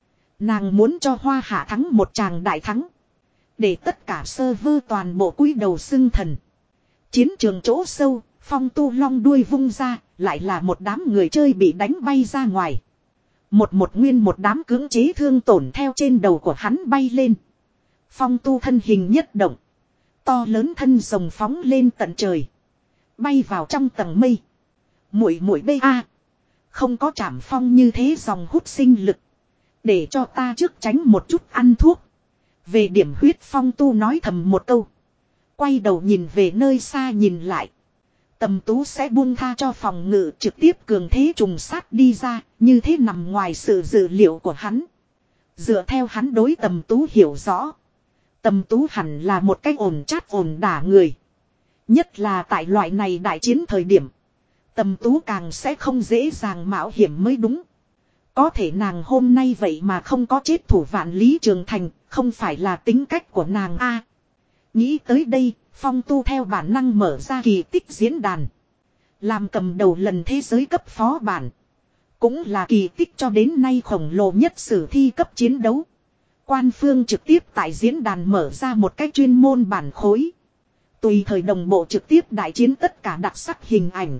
A: Nàng muốn cho Hoa Hạ thắng một tràng đại thắng. Để tất cả server toàn bộ cúi đầu xưng thần. Chiến trường chỗ sâu, Phong Tu long đuôi vung ra, lại là một đám người chơi bị đánh bay ra ngoài. Một một nguyên một đám cưỡng chế thương tổn theo trên đầu của hắn bay lên. Phong Tu thân hình nhất động. To lớn thân rồng phóng lên tận trời. Bay vào trong tầng mây. Muội muội bê a, không có Trảm Phong như thế dòng hút sinh lực. Để cho ta trước tránh một chút ăn thuốc. Về điểm huyết Phong Tu nói thầm một câu. Quay đầu nhìn về nơi xa nhìn lại. Tầm Tú sẽ buông tha cho phòng ngự trực tiếp cường thế trùng sát đi ra. Như thế nằm ngoài sự dự liệu của hắn. Dựa theo hắn đối Tầm Tú hiểu rõ. Tầm Tú hẳn là một cách ổn chát ổn đả người. Nhất là tại loại này đại chiến thời điểm. Tầm Tú càng sẽ không dễ dàng mạo hiểm mới đúng. Có thể nàng hôm nay vậy mà không có chết thủ Vạn Lý Trường Thành. Không phải là tính cách của nàng a. Nghĩ tới đây, Phong Tu theo bản năng mở ra kỳ tích diễn đàn. Làm cầm đầu lần thế giới cấp phó bản. Cũng là kỳ tích cho đến nay khổng lồ nhất sử thi cấp chiến đấu. Quan phương trực tiếp tại diễn đàn mở ra một cách chuyên môn bản khối. Tùy thời đồng bộ trực tiếp đại chiến tất cả đặc sắc hình ảnh.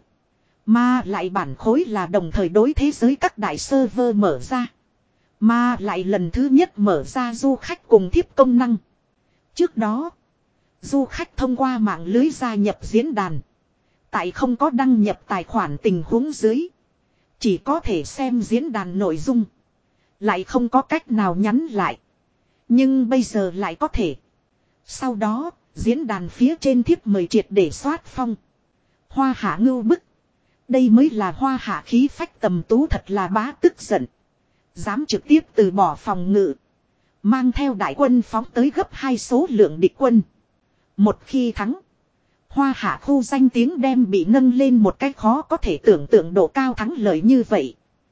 A: Mà lại bản khối là đồng thời đối thế giới các đại server mở ra. Mà lại lần thứ nhất mở ra du khách cùng thiếp công năng. Trước đó, du khách thông qua mạng lưới gia nhập diễn đàn. Tại không có đăng nhập tài khoản tình huống dưới. Chỉ có thể xem diễn đàn nội dung. Lại không có cách nào nhắn lại. Nhưng bây giờ lại có thể. Sau đó, diễn đàn phía trên thiếp mời triệt để soát phong. Hoa Hạ ngưu bức. Đây mới là Hoa Hạ khí phách. Tầm Tú thật là bá tức giận. Dám trực tiếp từ bỏ phòng ngự. Mang theo đại quân phóng tới gấp hai số lượng địch quân. Một khi thắng. Hoa Hạ khu danh tiếng đem bị nâng lên một cách khó có thể tưởng tượng độ cao thắng lợi như vậy.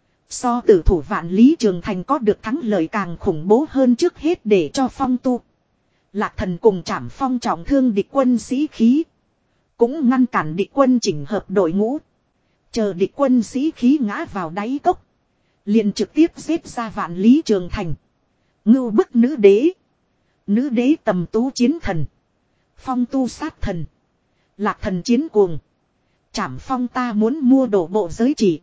A: So tử thủ Vạn Lý Trường Thành có được thắng lợi càng khủng bố hơn trước hết để cho Phong Tu. Lạc Thần cùng Trảm Phong trọng thương địch quân sĩ khí. Cũng ngăn cản địch quân chỉnh hợp đội ngũ. Chờ địch quân sĩ khí ngã vào đáy cốc. Liền trực tiếp giết ra vạn lý trường thành. Ngưu bức nữ đế. Nữ đế tầm tú chiến thần. Phong tu sát thần. Lạc thần chiến cuồng. Trảm phong ta muốn mua đổ bộ giới chỉ.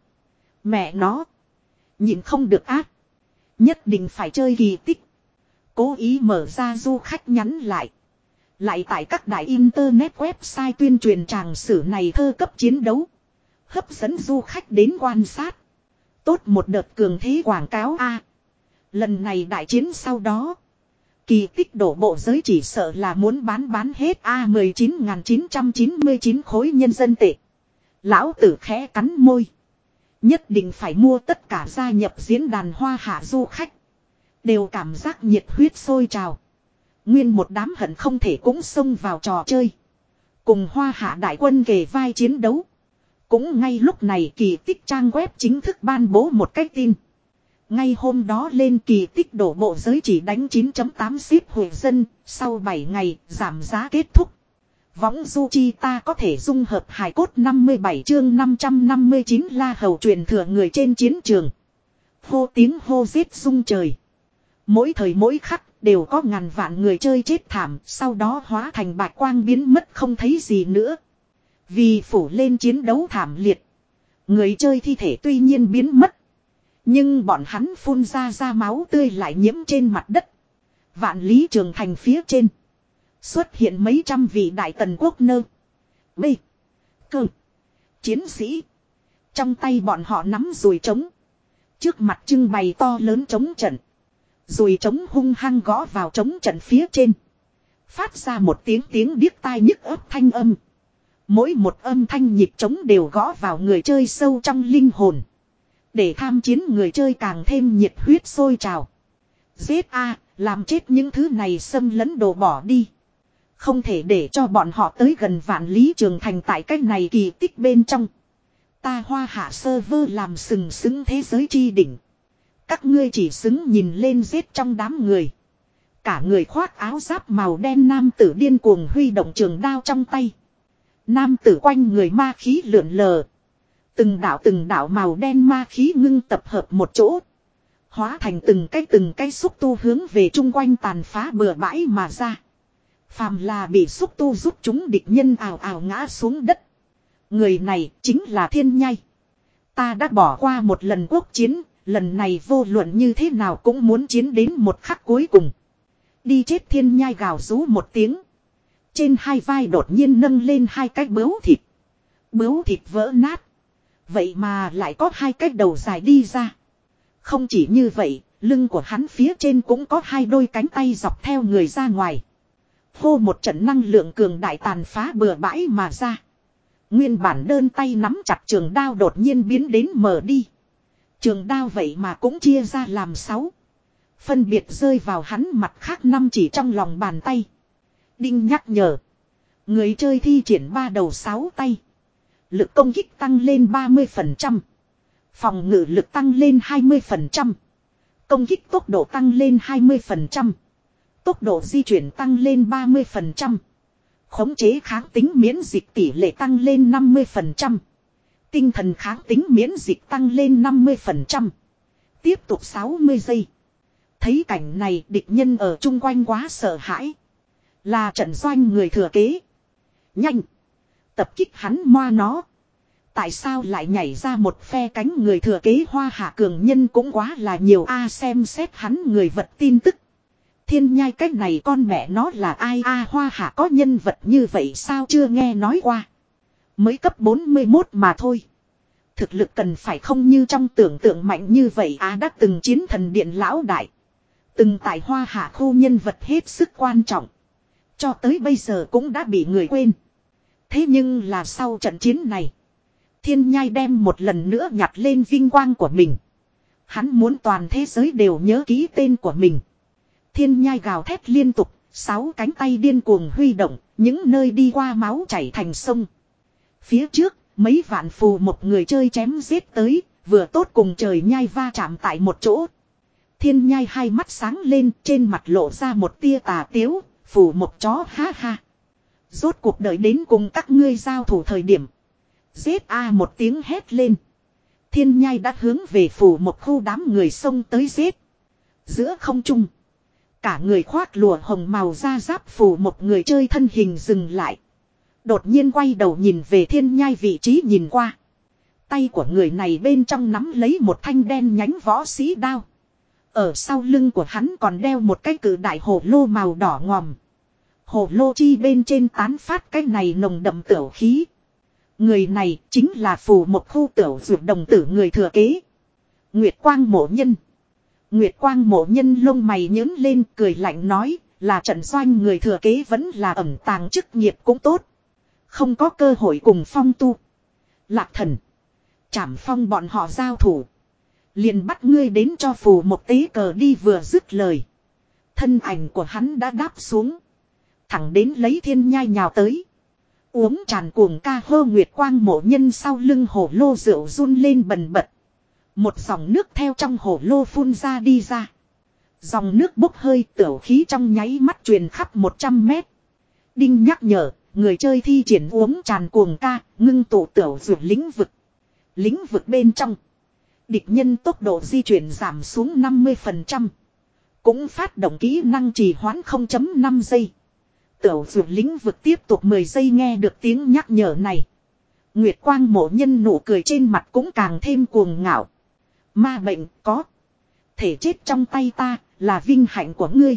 A: Mẹ nó. Nhịn không được ác. Nhất định phải chơi kỳ tích. Cố ý mở ra du khách nhắn lại. Lại tại các đại internet website tuyên truyền tràng sử này thơ cấp chiến đấu. Hấp dẫn du khách đến quan sát. Tốt một đợt cường thế quảng cáo a. Lần này đại chiến sau đó. Kỳ tích đổ bộ giới chỉ sợ là muốn bán bán hết a mười chín nghìn chín trăm chín mươi chín khối nhân dân tệ. Lão tử khẽ cắn môi. Nhất định phải mua tất cả gia nhập diễn đàn hoa hạ du khách. Đều cảm giác nhiệt huyết sôi trào. Nguyên một đám hận không thể cũng xông vào trò chơi. Cùng hoa hạ đại quân kề vai chiến đấu. Cũng ngay lúc này kỳ tích trang web chính thức ban bố một cái tin. Ngay hôm đó lên kỳ tích đổ bộ giới chỉ đánh chín chấm tám ship hồi dân, sau bảy ngày giảm giá kết thúc. Võng du chi ta có thể dung hợp hài cốt năm mươi bảy chương năm trăm năm mươi chín la hầu truyền thừa người trên chiến trường. Hô tiếng hô giết rung trời. Mỗi thời mỗi khắc đều có ngàn vạn người chơi chết thảm, sau đó hóa thành bạch quang biến mất không thấy gì nữa. Vì phủ lên chiến đấu thảm liệt. Người chơi thi thể tuy nhiên biến mất. Nhưng bọn hắn phun ra ra máu tươi lại nhiễm trên mặt đất. Vạn lý trường thành phía trên. Xuất hiện mấy trăm vị đại tần quốc nơ. B. Cơ. Chiến sĩ. Trong tay bọn họ nắm dùi trống. Trước mặt trưng bày to lớn trống trận. Dùi trống hung hăng gõ vào trống trận phía trên. Phát ra một tiếng tiếng điếc tai nhức ấp thanh âm. Mỗi một âm thanh nhịp trống đều gõ vào người chơi sâu trong linh hồn. Để tham chiến người chơi càng thêm nhiệt huyết sôi trào. Giết a, làm chết những thứ này xâm lấn đồ bỏ đi. Không thể để cho bọn họ tới gần vạn lý trường thành tại cách này kỳ tích bên trong. Ta hoa hạ server làm sừng sững thế giới chi đỉnh. Các ngươi chỉ xứng nhìn lên giết trong đám người. Cả người khoác áo giáp màu đen nam tử điên cuồng huy động trường đao trong tay. Nam tử quanh người ma khí lượn lờ. Từng đạo từng đạo màu đen ma khí ngưng tập hợp một chỗ. Hóa thành từng cái từng cái xúc tu hướng về chung quanh tàn phá bừa bãi mà ra. Phàm là bị xúc tu giúp chúng địch nhân ào ào ngã xuống đất. Người này chính là Thiên Nhai. Ta đã bỏ qua một lần quốc chiến. Lần này vô luận như thế nào cũng muốn chiến đến một khắc cuối cùng. Đi chết Thiên Nhai gào rú một tiếng. Trên hai vai đột nhiên nâng lên hai cái bướu thịt. Bướu thịt vỡ nát. Vậy mà lại có hai cái đầu dài đi ra. Không chỉ như vậy, lưng của hắn phía trên cũng có hai đôi cánh tay dọc theo người ra ngoài. Hô một trận năng lượng cường đại tàn phá bừa bãi mà ra. Nguyên bản đơn tay nắm chặt trường đao đột nhiên biến đến mở đi. Trường đao vậy mà cũng chia ra làm sáu. Phân biệt rơi vào hắn mặt khác năm chỉ trong lòng bàn tay. Đinh nhắc nhở. Người chơi thi triển ba đầu sáu tay. Lực công kích tăng lên ba mươi phần trăm. Phòng ngự lực tăng lên hai mươi phần trăm. Công kích tốc độ tăng lên hai mươi phần trăm. Tốc độ di chuyển tăng lên ba mươi phần trăm. Khống chế kháng tính miễn dịch tỷ lệ tăng lên năm mươi phần trăm. Tinh thần kháng tính miễn dịch tăng lên năm mươi phần trăm. Tiếp tục sáu mươi giây. Thấy cảnh này địch nhân ở chung quanh quá sợ hãi. Là trận doanh người thừa kế. Nhanh. Tập kích hắn moa nó. Tại sao lại nhảy ra một phe cánh người thừa kế hoa hạ cường nhân cũng quá là nhiều a xem xét hắn người vật tin tức. Thiên Nhai cách này con mẹ nó là ai a hoa hạ có nhân vật như vậy sao chưa nghe nói qua. Mới cấp bốn mươi mốt mà thôi. Thực lực cần phải không như trong tưởng tượng mạnh như vậy à đã từng chiến thần điện lão đại. Từng tại hoa hạ khu nhân vật hết sức quan trọng. Cho tới bây giờ cũng đã bị người quên. Thế nhưng là sau trận chiến này. Thiên Nhai đem một lần nữa nhặt lên vinh quang của mình. Hắn muốn toàn thế giới đều nhớ ký tên của mình. Thiên Nhai gào thét liên tục, sáu cánh tay điên cuồng huy động, những nơi đi qua máu chảy thành sông. Phía trước, mấy vạn phù một người chơi chém giết tới, vừa tốt cùng trời nhai va chạm tại một chỗ. Thiên Nhai hai mắt sáng lên, trên mặt lộ ra một tia tà tiếu, phù một chó ha ha. Rốt cuộc đời đến cùng các ngươi giao thủ thời điểm. Giết a một tiếng hét lên. Thiên nhai đã hướng về phủ một khu đám người xông tới giết. Giữa không trung. Cả người khoác lụa hồng màu da giáp phủ một người chơi thân hình dừng lại. Đột nhiên quay đầu nhìn về thiên nhai vị trí nhìn qua. Tay của người này bên trong nắm lấy một thanh đen nhánh võ sĩ đao. Ở sau lưng của hắn còn đeo một cái cự đại hồ lô màu đỏ ngòm. Hồ lô chi bên trên tán phát cái này nồng đậm tửu khí. Người này chính là phù một khu tửu dược đồng tử người thừa kế. Nguyệt Quang Mộ Nhân. Nguyệt Quang Mộ Nhân lông mày nhớn lên cười lạnh nói là trận doanh người thừa kế vẫn là ẩn tàng chức nghiệp cũng tốt. Không có cơ hội cùng Phong Tu, Lạc Thần, Trảm Phong bọn họ giao thủ. Liền bắt ngươi đến cho phù một tế cờ đi vừa dứt lời. Thân ảnh của hắn đã đáp xuống. Thẳng đến lấy thiên nhai nhào tới. Uống tràn cuồng ca hô Nguyệt Quang Mộ Nhân sau lưng hổ lô rượu run lên bần bật. Một dòng nước theo trong hổ lô phun ra đi ra. Dòng nước bốc hơi tửu khí trong nháy mắt truyền khắp một trăm mét. Đinh nhắc nhở, người chơi thi triển uống tràn cuồng ca, ngưng tụ tửu dược lĩnh vực. Lĩnh vực bên trong. Địch nhân tốc độ di chuyển giảm xuống năm mươi phần trăm. Cũng phát động kỹ năng trì hoãn không chấm năm giây. Tửu dược lĩnh vực tiếp tục mười giây nghe được tiếng nhắc nhở này. Nguyệt Quang Mộ Nhân nụ cười trên mặt cũng càng thêm cuồng ngạo. Ma bệnh có. Thể chết trong tay ta là vinh hạnh của ngươi.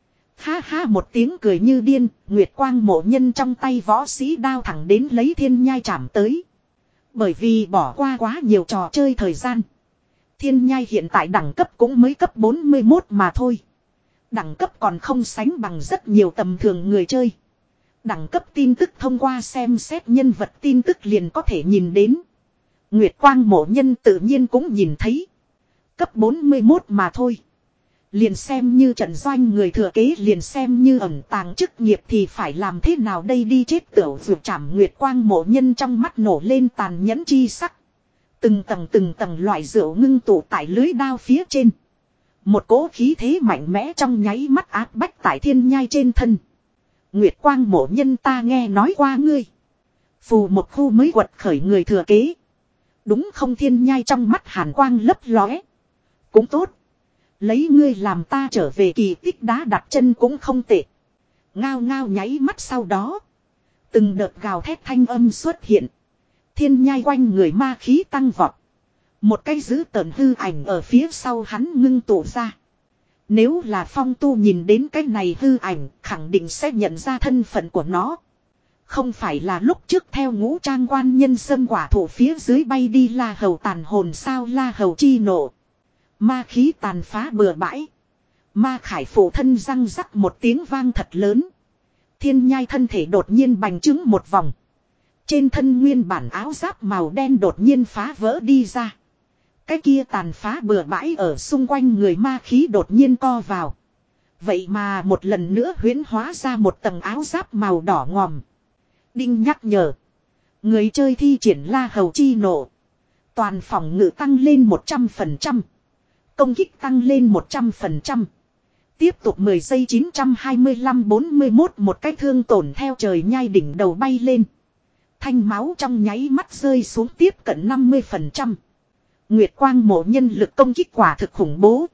A: Ha ha một tiếng cười như điên. Nguyệt Quang Mộ Nhân trong tay võ sĩ đao thẳng đến lấy thiên nhai chạm tới. Bởi vì bỏ qua quá nhiều trò chơi thời gian. Thiên nhai hiện tại đẳng cấp cũng mới cấp bốn mươi mốt mà thôi. Đẳng cấp còn không sánh bằng rất nhiều tầm thường người chơi. Đẳng cấp tin tức thông qua xem xét nhân vật tin tức liền có thể nhìn đến. Nguyệt Quang Mộ Nhân tự nhiên cũng nhìn thấy. Cấp bốn mươi mốt mà thôi. Liền xem như trận doanh người thừa kế liền xem như ẩn tàng chức nghiệp thì phải làm thế nào đây đi chết tửu vượt chảm Nguyệt Quang Mộ Nhân trong mắt nổ lên tàn nhẫn chi sắc. Từng tầng từng tầng loại rượu ngưng tụ tại lưới đao phía trên. Một cỗ khí thế mạnh mẽ trong nháy mắt áp bách tại thiên nhai trên thân. Nguyệt Quang Mộ Nhân ta nghe nói qua ngươi. Phù một khu mới quật khởi người thừa kế. Đúng không thiên nhai trong mắt hàn quang lấp lóe. Cũng tốt. Lấy ngươi làm ta trở về kỳ tích đá đặt chân cũng không tệ. Ngao ngao nháy mắt sau đó. Từng đợt gào thét thanh âm xuất hiện. Thiên nhai quanh người ma khí tăng vọt. Một cái dữ tợn hư ảnh ở phía sau hắn ngưng tụ ra. Nếu là Phong Tu nhìn đến cái này hư ảnh khẳng định sẽ nhận ra thân phận của nó. Không phải là lúc trước theo ngũ trang quan nhân sâm quả thụ phía dưới bay đi La Hầu tàn hồn sao La Hầu chi nộ. Ma khí tàn phá bừa bãi. Ma khải phụ thân răng rắc một tiếng vang thật lớn. Thiên nhai thân thể đột nhiên bành trướng một vòng. Trên thân nguyên bản áo giáp màu đen đột nhiên phá vỡ đi ra. Cái kia tàn phá bừa bãi ở xung quanh người ma khí đột nhiên co vào. Vậy mà một lần nữa huyễn hóa ra một tầng áo giáp màu đỏ ngòm. Đinh nhắc nhở. Người chơi thi triển La Hầu chi nộ. Toàn phòng ngự tăng lên một trăm phần trăm. Công kích tăng lên một trăm phần trăm. Tiếp tục mười giây chín trăm hai mươi lăm bốn mươi mốt một cái thương tổn theo trời nhai đỉnh đầu bay lên. Thanh máu trong nháy mắt rơi xuống tiếp cận năm mươi phần trăm. Nguyệt Quang Mộ Nhân lực công kích quả thực khủng bố.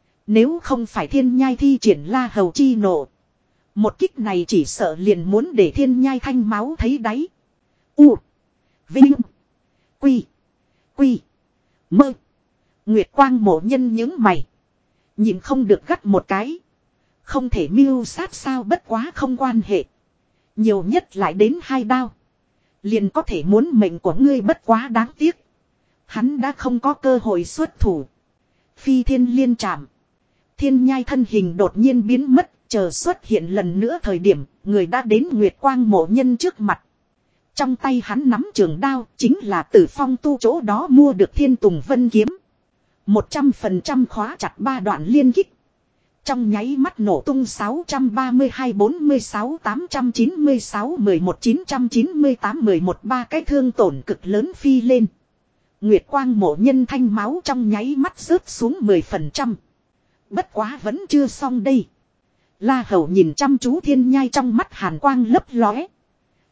A: Nếu không phải thiên nhai thi triển La Hầu chi nộ. Một kích này chỉ sợ liền muốn để thiên nhai thanh máu thấy đáy. U. Vinh. Quy. Quy. Mơ. Nguyệt Quang Mộ Nhân những mày. Nhìn không được gắt một cái. Không thể mưu sát sao bất quá không quan hệ. Nhiều nhất lại đến hai đao. Liền có thể muốn mệnh của ngươi bất quá đáng tiếc. Hắn đã không có cơ hội xuất thủ. Phi thiên liên trảm. Thiên nhai thân hình đột nhiên biến mất. Chờ xuất hiện lần nữa thời điểm. Người đã đến Nguyệt Quang Mộ Nhân trước mặt. Trong tay hắn nắm trường đao. Chính là từ Phong Tu chỗ đó mua được Thiên Tùng Vân Kiếm. Một trăm phần trăm khóa chặt ba đoạn liên kích. Trong nháy mắt nổ tung sáu trăm ba mươi hai bốn mươi sáu tám trăm chín mươi sáu mười một chín trăm chín mươi tám mười một ba cái thương tổn cực lớn phi lên. Nguyệt Quang Mộ Nhân thanh máu trong nháy mắt rớt xuống mười phần trăm. Bất quá vẫn chưa xong đây. La Hầu nhìn chăm chú thiên nhai trong mắt hàn quang lấp lóe.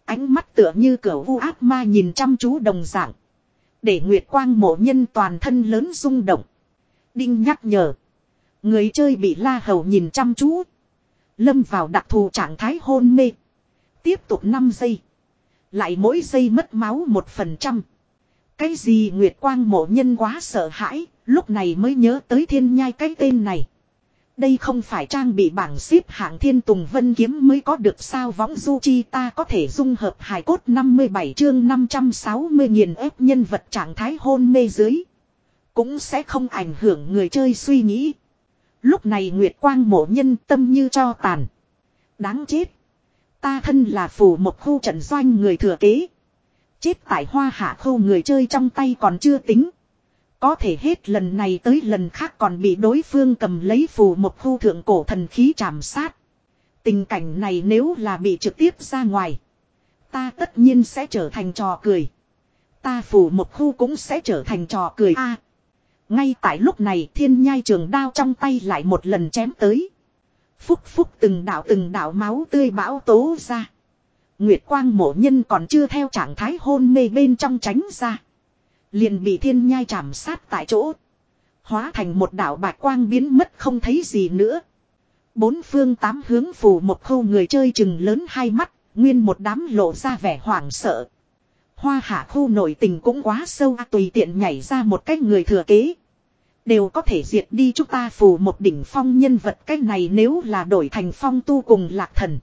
A: Ánh mắt tựa như cửa vu ác ma nhìn chăm chú đồng dạng. Để Nguyệt Quang mộ nhân toàn thân lớn rung động. Đinh nhắc nhở. Người chơi bị La Hầu nhìn chăm chú. Lâm vào đặc thù trạng thái hôn mê. Tiếp tục năm giây. Lại mỗi giây mất máu một phần trăm. Cái gì Nguyệt Quang mộ nhân quá sợ hãi. Lúc này mới nhớ tới thiên nhai cái tên này. Đây không phải trang bị bảng xếp hạng thiên tùng vân kiếm mới có được sao võng du chi ta có thể dung hợp hài cốt năm mươi bảy chương năm trăm sáu mươi nghiền ép nhân vật trạng thái hôn mê dưới. Cũng sẽ không ảnh hưởng người chơi suy nghĩ. Lúc này Nguyệt Quang mộ nhân tâm như cho tàn. Đáng chết. Ta thân là phù một khu trận doanh người thừa kế. Chết tại hoa hạ khu người chơi trong tay còn chưa tính. Có thể hết lần này tới lần khác còn bị đối phương cầm lấy phù một khu thượng cổ thần khí trảm sát. Tình cảnh này nếu là bị trực tiếp ra ngoài. Ta tất nhiên sẽ trở thành trò cười. Ta phù một khu cũng sẽ trở thành trò cười a. À, ngay tại lúc này thiên nhai trường đao trong tay lại một lần chém tới. Phúc phúc từng đạo từng đạo máu tươi bão tố ra. Nguyệt Quang mộ nhân còn chưa theo trạng thái hôn mê bên trong tránh ra. Liền bị thiên nhai trảm sát tại chỗ. Hóa thành một đạo bạch quang biến mất không thấy gì nữa. Bốn phương tám hướng phủ một khâu người chơi chừng lớn hai mắt. Nguyên một đám lộ ra vẻ hoảng sợ. Hoa hạ khu nội tình cũng quá sâu à, tùy tiện nhảy ra một cái người thừa kế. Đều có thể diệt đi chúng ta phù một đỉnh phong nhân vật cái này nếu là đổi thành phong tu cùng lạc thần.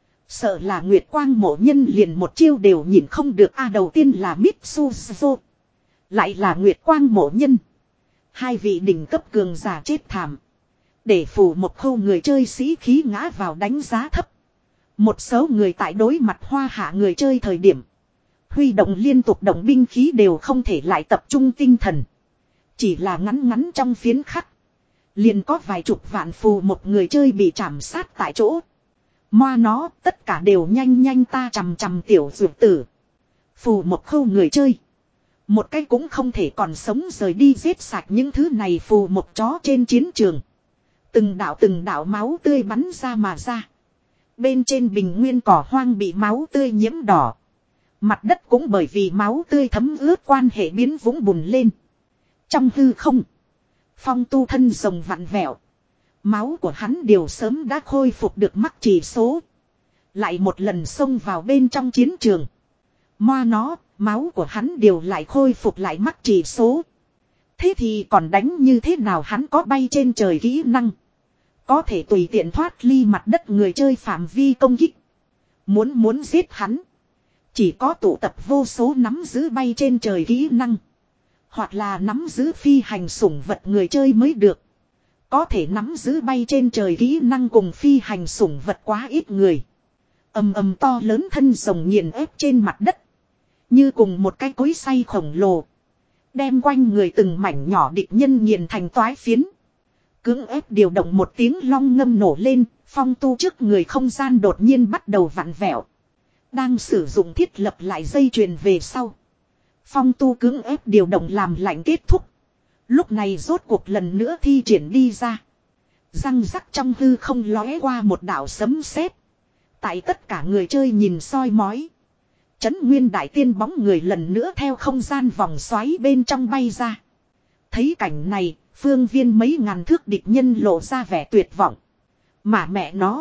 A: Sợ là Nguyệt Quang mộ nhân liền một chiêu đều nhìn không được a à, đầu tiên là Mitsuzo. Lại là Nguyệt Quang mộ nhân. Hai vị đỉnh cấp cường giả chết thảm. Để phủ một khâu người chơi sĩ khí ngã vào đánh giá thấp. Một số người tại đối mặt hoa hạ người chơi thời điểm. Huy động liên tục động binh khí đều không thể lại tập trung tinh thần. Chỉ là ngắn ngắn trong phiến khắc. Liền có vài chục vạn phù một người chơi bị trảm sát tại chỗ. Moa nó tất cả đều nhanh nhanh ta chằm chằm tiểu dược tử. Phù một khâu người chơi. Một cái cũng không thể còn sống rời đi giết sạch những thứ này phù một chó trên chiến trường. Từng đạo từng đạo máu tươi bắn ra mà ra. Bên trên bình nguyên cỏ hoang bị máu tươi nhiễm đỏ. Mặt đất cũng bởi vì máu tươi thấm ướt quan hệ biến vũng bùn lên. Trong hư không. Phong tu thân rồng vặn vẹo. Máu của hắn đều sớm đã khôi phục được mắc chỉ số. Lại một lần xông vào bên trong chiến trường. Moa nó, máu của hắn đều lại khôi phục lại mắc chỉ số. Thế thì còn đánh như thế nào hắn có bay trên trời kỹ năng. Có thể tùy tiện thoát ly mặt đất người chơi phạm vi công kích. Muốn muốn giết hắn. Chỉ có tụ tập vô số nắm giữ bay trên trời kỹ năng. Hoặc là nắm giữ phi hành sủng vật người chơi mới được. Có thể nắm giữ bay trên trời kỹ năng cùng phi hành sủng vật quá ít người. Ầm ầm to lớn thân rồng nghiền ép trên mặt đất. Như cùng một cái cối xay khổng lồ. Đem quanh người từng mảnh nhỏ địch nhân nghiền thành toái phiến. Cưỡng ép điều động một tiếng long ngâm nổ lên. Phong tu trước người không gian đột nhiên bắt đầu vặn vẹo. Đang sử dụng thiết lập lại dây chuyền về sau. Phong tu cưỡng ép điều động làm lạnh kết thúc. Lúc này rốt cuộc lần nữa thi triển đi ra. Răng rắc trong hư không lóe qua một đạo sấm sét. Tại tất cả người chơi nhìn soi mói. Trấn Nguyên Đại Tiên bóng người lần nữa theo không gian vòng xoáy bên trong bay ra. Thấy cảnh này, phương viên mấy ngàn thước địch nhân lộ ra vẻ tuyệt vọng. Mà mẹ nó.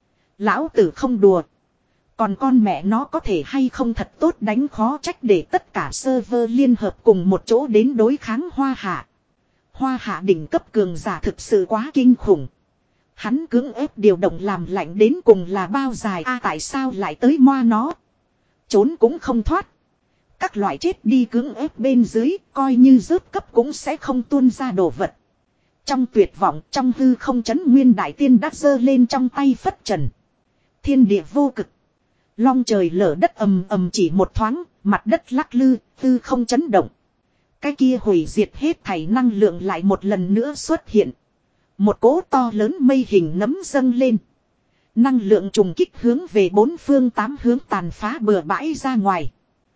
A: Lão tử không đùa. Còn con mẹ nó có thể hay không thật tốt đánh khó trách để tất cả server liên hợp cùng một chỗ đến đối kháng Hoa Hạ. Hoa Hạ đỉnh cấp cường giả thực sự quá kinh khủng. Hắn cưỡng ép điều động làm lạnh đến cùng là bao dài a à, tại sao lại tới moa nó. Trốn cũng không thoát. Các loại chết đi cưỡng ép bên dưới coi như rớt cấp cũng sẽ không tuôn ra đồ vật. Trong tuyệt vọng trong hư không Trấn Nguyên Đại Tiên đã giơ lên trong tay phất trần. Thiên địa vô cực. Long trời lở đất ầm ầm chỉ một thoáng, mặt đất lắc lư, hư không chấn động. Cái kia hủy diệt hết thảy năng lượng lại một lần nữa xuất hiện. Một cỗ to lớn mây hình nấm dâng lên. Năng lượng trùng kích hướng về bốn phương tám hướng tàn phá bừa bãi ra ngoài.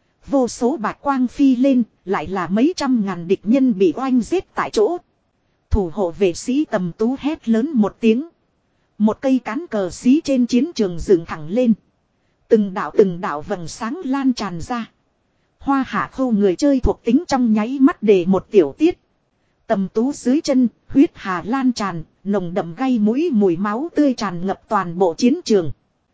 A: Vô số bạch quang phi lên, lại là mấy trăm ngàn địch nhân bị oanh giết tại chỗ. Thủ hộ vệ sĩ Tầm Tú hét lớn một tiếng. Một cây cán cờ xí trên chiến trường dựng thẳng lên. Từng đạo từng đạo vầng sáng lan tràn ra. Hoa hạ khâu người chơi thuộc tính trong nháy mắt để một tiểu tiết. Tầm Tú dưới chân, huyết hà lan tràn, nồng đậm gây mũi mùi máu tươi tràn ngập toàn bộ chiến trường.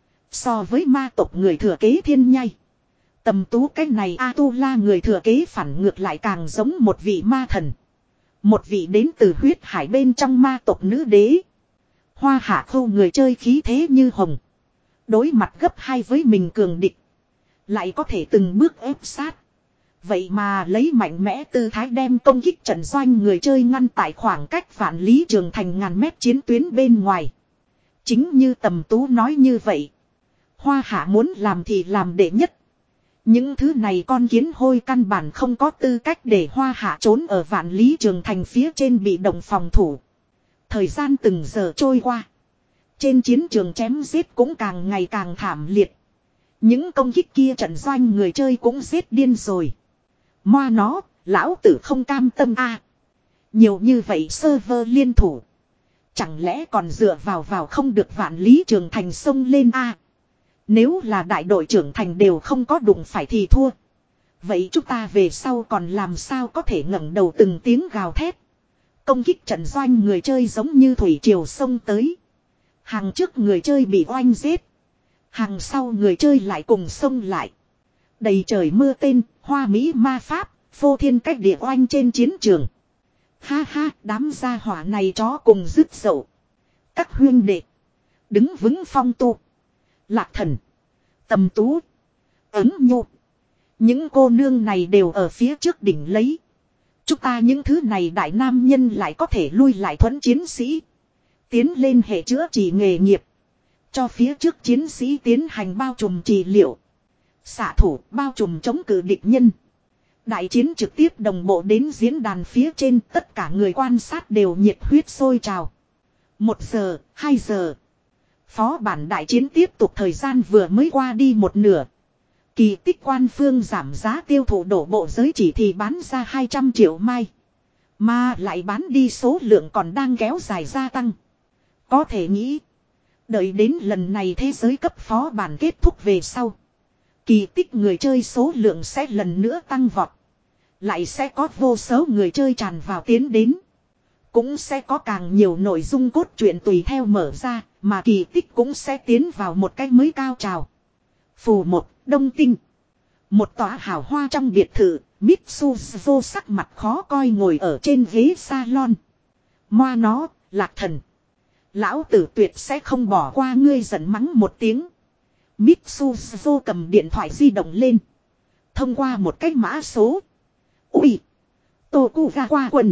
A: So với ma tộc người thừa kế thiên nhai. Tầm Tú cái này A-tu-la người thừa kế phản ngược lại càng giống một vị ma thần. Một vị đến từ huyết hải bên trong ma tộc nữ đế. Hoa hạ khâu người chơi khí thế như hồng. Đối mặt gấp hai với mình cường địch. Lại có thể từng bước ép sát. Vậy mà lấy mạnh mẽ tư thái đem công kích trận doanh người chơi ngăn tại khoảng cách vạn lý trường thành ngàn mét chiến tuyến bên ngoài. Chính như Tầm Tú nói như vậy. Hoa hạ muốn làm thì làm đệ nhất. Những thứ này con kiến hôi căn bản không có tư cách để hoa hạ trốn ở vạn lý trường thành phía trên bị động phòng thủ. Thời gian từng giờ trôi qua. Trên chiến trường chém giết cũng càng ngày càng thảm liệt. Những công kích kia trận doanh người chơi cũng giết điên rồi. Moa nó, lão tử không cam tâm a. À. Nhiều như vậy server liên thủ. Chẳng lẽ còn dựa vào vào không được vạn lý trường thành sông lên a. À. Nếu là đại đội trưởng thành đều không có đụng phải thì thua. Vậy chúng ta về sau còn làm sao có thể ngẩng đầu từng tiếng gào thét. Công kích trận doanh người chơi giống như thủy triều sông tới. Hàng trước người chơi bị oanh giết. Hàng sau người chơi lại cùng sông lại. Đầy trời mưa tên, hoa mỹ ma pháp, phô thiên cách địa oanh trên chiến trường. Ha ha, đám gia hỏa này chó cùng dứt dậu. Các huyên đệ. Đứng vững phong tu. Lạc thần. Tầm Tú. Ứng Nhu. Những cô nương này đều ở phía trước đỉnh lấy. Chúng ta những thứ này đại nam nhân lại có thể lui lại thuẫn chiến sĩ. Tiến lên hệ chữa trị nghề nghiệp. Cho phía trước chiến sĩ tiến hành bao trùm trị liệu. Xạ thủ bao trùm chống cự địch nhân. Đại chiến trực tiếp đồng bộ đến diễn đàn phía trên. Tất cả người quan sát đều nhiệt huyết sôi trào. Một giờ, hai giờ. Phó bản đại chiến tiếp tục thời gian vừa mới qua đi một nửa. Kỳ tích quan phương giảm giá tiêu thụ đổ bộ giới chỉ thì bán ra hai trăm triệu mai. Mà lại bán đi số lượng còn đang kéo dài gia tăng. Có thể nghĩ. Đợi đến lần này thế giới cấp phó bản kết thúc về sau. Kỳ tích người chơi số lượng sẽ lần nữa tăng vọt. Lại sẽ có vô số người chơi tràn vào tiến đến. Cũng sẽ có càng nhiều nội dung cốt truyện tùy theo mở ra. Mà kỳ tích cũng sẽ tiến vào một cách mới cao trào. Phù một, Đông Tinh. Một tòa hào hoa trong biệt thự. Mitsuzo sắc mặt khó coi ngồi ở trên ghế salon. Moa nó, Lạc thần. Lão tử tuyệt sẽ không bỏ qua ngươi giận mắng một tiếng. Mitsuzo cầm điện thoại di động lên. Thông qua một cái mã số. Ui. Tokugawa quần.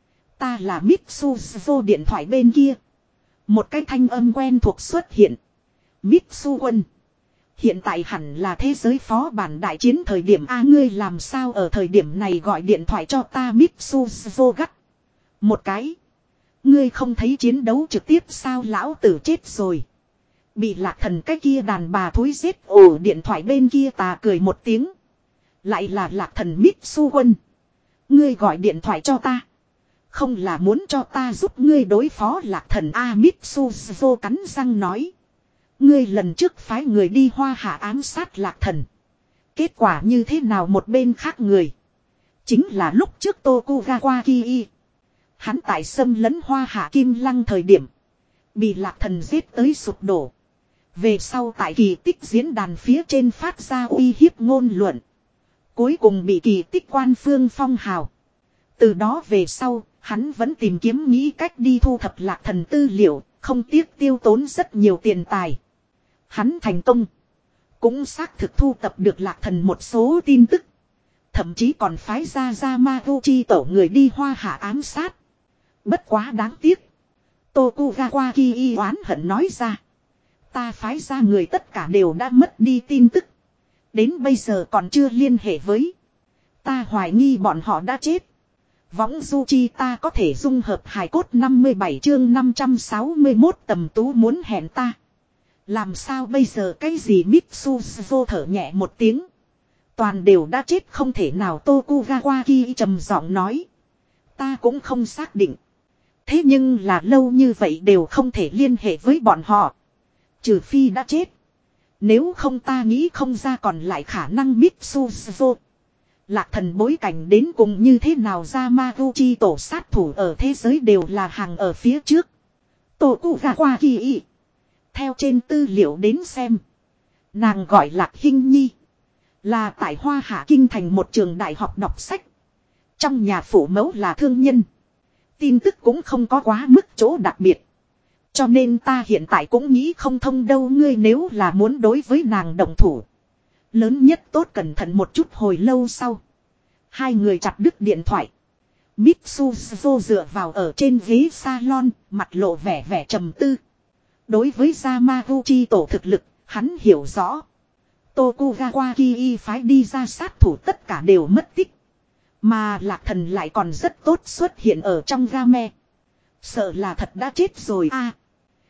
A: Ta là Mitsuzo điện thoại bên kia. Một cái thanh âm quen thuộc xuất hiện. Mitsu quân. Hiện tại hẳn là thế giới phó bản đại chiến thời điểm A ngươi làm sao ở thời điểm này gọi điện thoại cho ta Mitsuzo gắt. Một cái. Ngươi không thấy chiến đấu trực tiếp sao lão tử chết rồi. Bị Lạc thần cái kia đàn bà thối giết ổ điện thoại bên kia tà cười một tiếng. Lại là Lạc thần Mitsu quân. Ngươi gọi điện thoại cho ta. Không là muốn cho ta giúp ngươi đối phó Lạc thần A Mitsuzo cắn răng nói. Ngươi lần trước phái người đi hoa hạ ám sát Lạc thần. Kết quả như thế nào một bên khác người. Chính là lúc trước Tokugawa Kii. Hắn tại xâm lấn hoa hạ kim lăng thời điểm. Bị Lạc thần giết tới sụp đổ. Về sau tại kỳ tích diễn đàn phía trên phát ra uy hiếp ngôn luận. Cuối cùng bị kỳ tích quan phương phong hào. Từ đó về sau, hắn vẫn tìm kiếm nghĩ cách đi thu thập Lạc thần tư liệu, không tiếc tiêu tốn rất nhiều tiền tài. Hắn thành công. Cũng xác thực thu tập được Lạc thần một số tin tức. Thậm chí còn phái ra Yamaguchi tổ người đi hoa hạ ám sát. Bất quá đáng tiếc. Tokugawa Kii oán hận nói ra. Ta phái ra người tất cả đều đã mất đi tin tức. Đến bây giờ còn chưa liên hệ với. Ta hoài nghi bọn họ đã chết. Võng du chi ta có thể dung hợp hài cốt năm mươi bảy chương năm trăm sáu mươi mốt Tầm Tú muốn hẹn ta. Làm sao bây giờ cái gì Mitsuzo thở nhẹ một tiếng. Toàn đều đã chết không thể nào Tokugawa Kii trầm giọng nói. Ta cũng không xác định. Thế nhưng là lâu như vậy đều không thể liên hệ với bọn họ. Trừ phi đã chết. Nếu không ta nghĩ không ra còn lại khả năng Mitsuzo. Lạc thần bối cảnh đến cùng như thế nào, Yamaguchi tổ sát thủ ở thế giới đều là hàng ở phía trước. Tokugawa Kii. Theo trên tư liệu đến xem. Nàng gọi Lạc Hinh Nhi. Là tại Hoa Hạ Kinh thành một trường đại học đọc sách. Trong nhà phụ mẫu là thương nhân. Tin tức cũng không có quá mức chỗ đặc biệt. Cho nên ta hiện tại cũng nghĩ không thông đâu, ngươi nếu là muốn đối với nàng động thủ. Lớn nhất tốt cẩn thận một chút. Hồi lâu sau. Hai người chặt đứt điện thoại. Mitsuzo dựa vào ở trên ghế salon, mặt lộ vẻ vẻ trầm tư. Đối với Yamaguchi tổ thực lực, hắn hiểu rõ. Tokugawa Kii phái đi ra sát thủ tất cả đều mất tích. Mà Lạc Thần lại còn rất tốt xuất hiện ở trong game. Sợ là thật đã chết rồi a. À,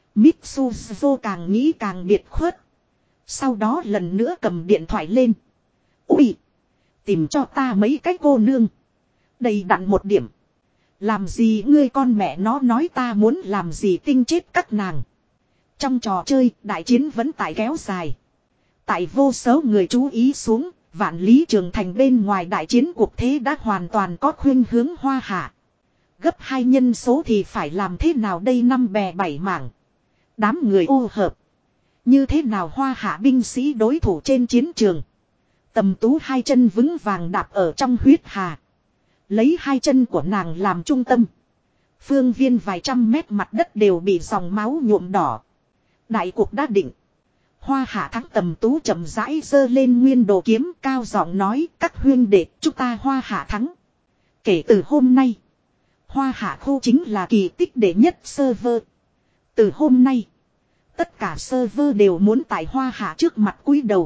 A: Mitsuzo càng nghĩ càng biệt khuất. Sau đó lần nữa cầm điện thoại lên. Ui! Tìm cho ta mấy cái cô nương. Đầy đặn một điểm. Làm gì ngươi con mẹ nó nói ta muốn làm gì tinh chết các nàng. Trong trò chơi, đại chiến vẫn tại kéo dài. Tại vô số người chú ý xuống, Vạn Lý Trường Thành bên ngoài đại chiến cuộc thế đã hoàn toàn có khuynh hướng Hoa Hạ. Gấp hai nhân số thì phải làm thế nào đây, năm bè bảy mảng. Đám người ô hợp. Như thế nào Hoa Hạ binh sĩ đối thủ trên chiến trường. Tầm Tú hai chân vững vàng đạp ở trong huyết hà. Lấy hai chân của nàng làm trung tâm. Phương viên vài trăm mét mặt đất đều bị dòng máu nhuộm đỏ. Đại cuộc đã định. Hoa Hạ thắng. Tầm Tú chậm rãi giơ lên nguyên đồ kiếm, cao giọng nói, các huyên đệ, chúng ta Hoa Hạ thắng. Kể từ hôm nay, Hoa Hạ khu chính là kỳ tích đệ nhất server. Từ hôm nay, tất cả server đều muốn tại Hoa Hạ trước mặt cúi đầu.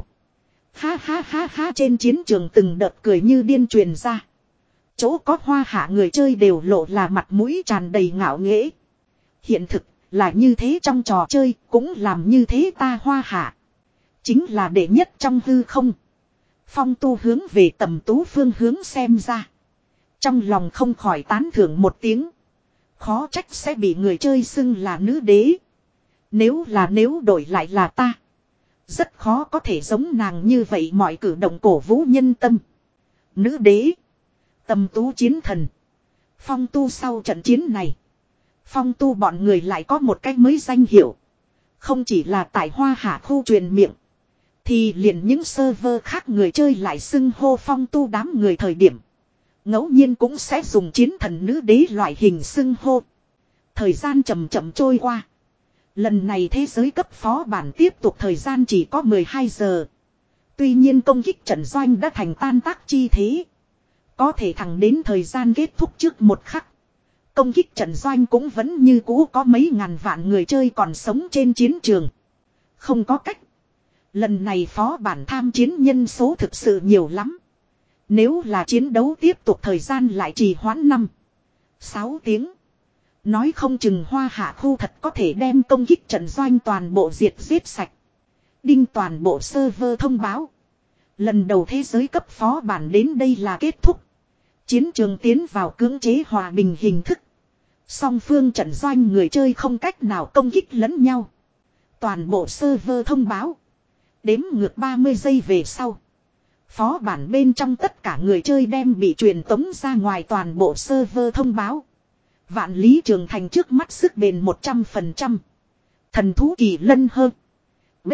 A: Ha ha ha ha, trên chiến trường từng đợt cười như điên truyền ra. Chỗ có Hoa Hạ người chơi đều lộ là mặt mũi tràn đầy ngạo nghễ. Hiện thực là như thế, trong trò chơi cũng làm như thế, ta Hoa Hạ chính là đệ nhất trong hư không. Phong Tu hướng về Tầm Tú phương hướng xem ra. Trong lòng không khỏi tán thưởng một tiếng. Khó trách sẽ bị người chơi xưng là nữ đế. Nếu là nếu đổi lại là ta, rất khó có thể giống nàng như vậy, mọi cử động cổ vũ nhân tâm. Nữ đế, Tầm Tú chiến thần, Phong Tu. Sau trận chiến này, Phong Tu bọn người lại có một cách mới danh hiệu. Không chỉ là tại Hoa Hạ khu truyền miệng, thì liền những server khác người chơi lại xưng hô Phong Tu đám người thời điểm, ngẫu nhiên cũng sẽ dùng chiến thần nữ đế loại hình xưng hô. Thời gian chậm chậm trôi qua. Lần này thế giới cấp phó bản tiếp tục thời gian chỉ có mười hai giờ. Tuy nhiên công kích trận doanh đã thành tan tác chi thế. Có thể thẳng đến thời gian kết thúc trước một khắc, công kích trận doanh cũng vẫn như cũ có mấy ngàn vạn người chơi còn sống trên chiến trường. Không có cách. Lần này phó bản tham chiến nhân số thực sự nhiều lắm. Nếu là chiến đấu tiếp tục thời gian lại trì hoãn năm sáu tiếng. Nói không chừng Hoa Hạ khu thật có thể đem công kích trận doanh toàn bộ diệt giết sạch. Đinh, toàn bộ server thông báo. Lần đầu thế giới cấp phó bản đến đây là kết thúc. Chiến trường tiến vào cưỡng chế hòa bình hình thức. Song phương trận doanh người chơi không cách nào công kích lẫn nhau. Toàn bộ server thông báo. Đếm ngược ba mươi giây về sau, phó bản bên trong tất cả người chơi đem bị truyền tống ra ngoài. Toàn bộ server thông báo. Vạn Lý Trường Thành trước mắt sức bền một trăm phần trăm. Thần thú kỳ lân hơn. B.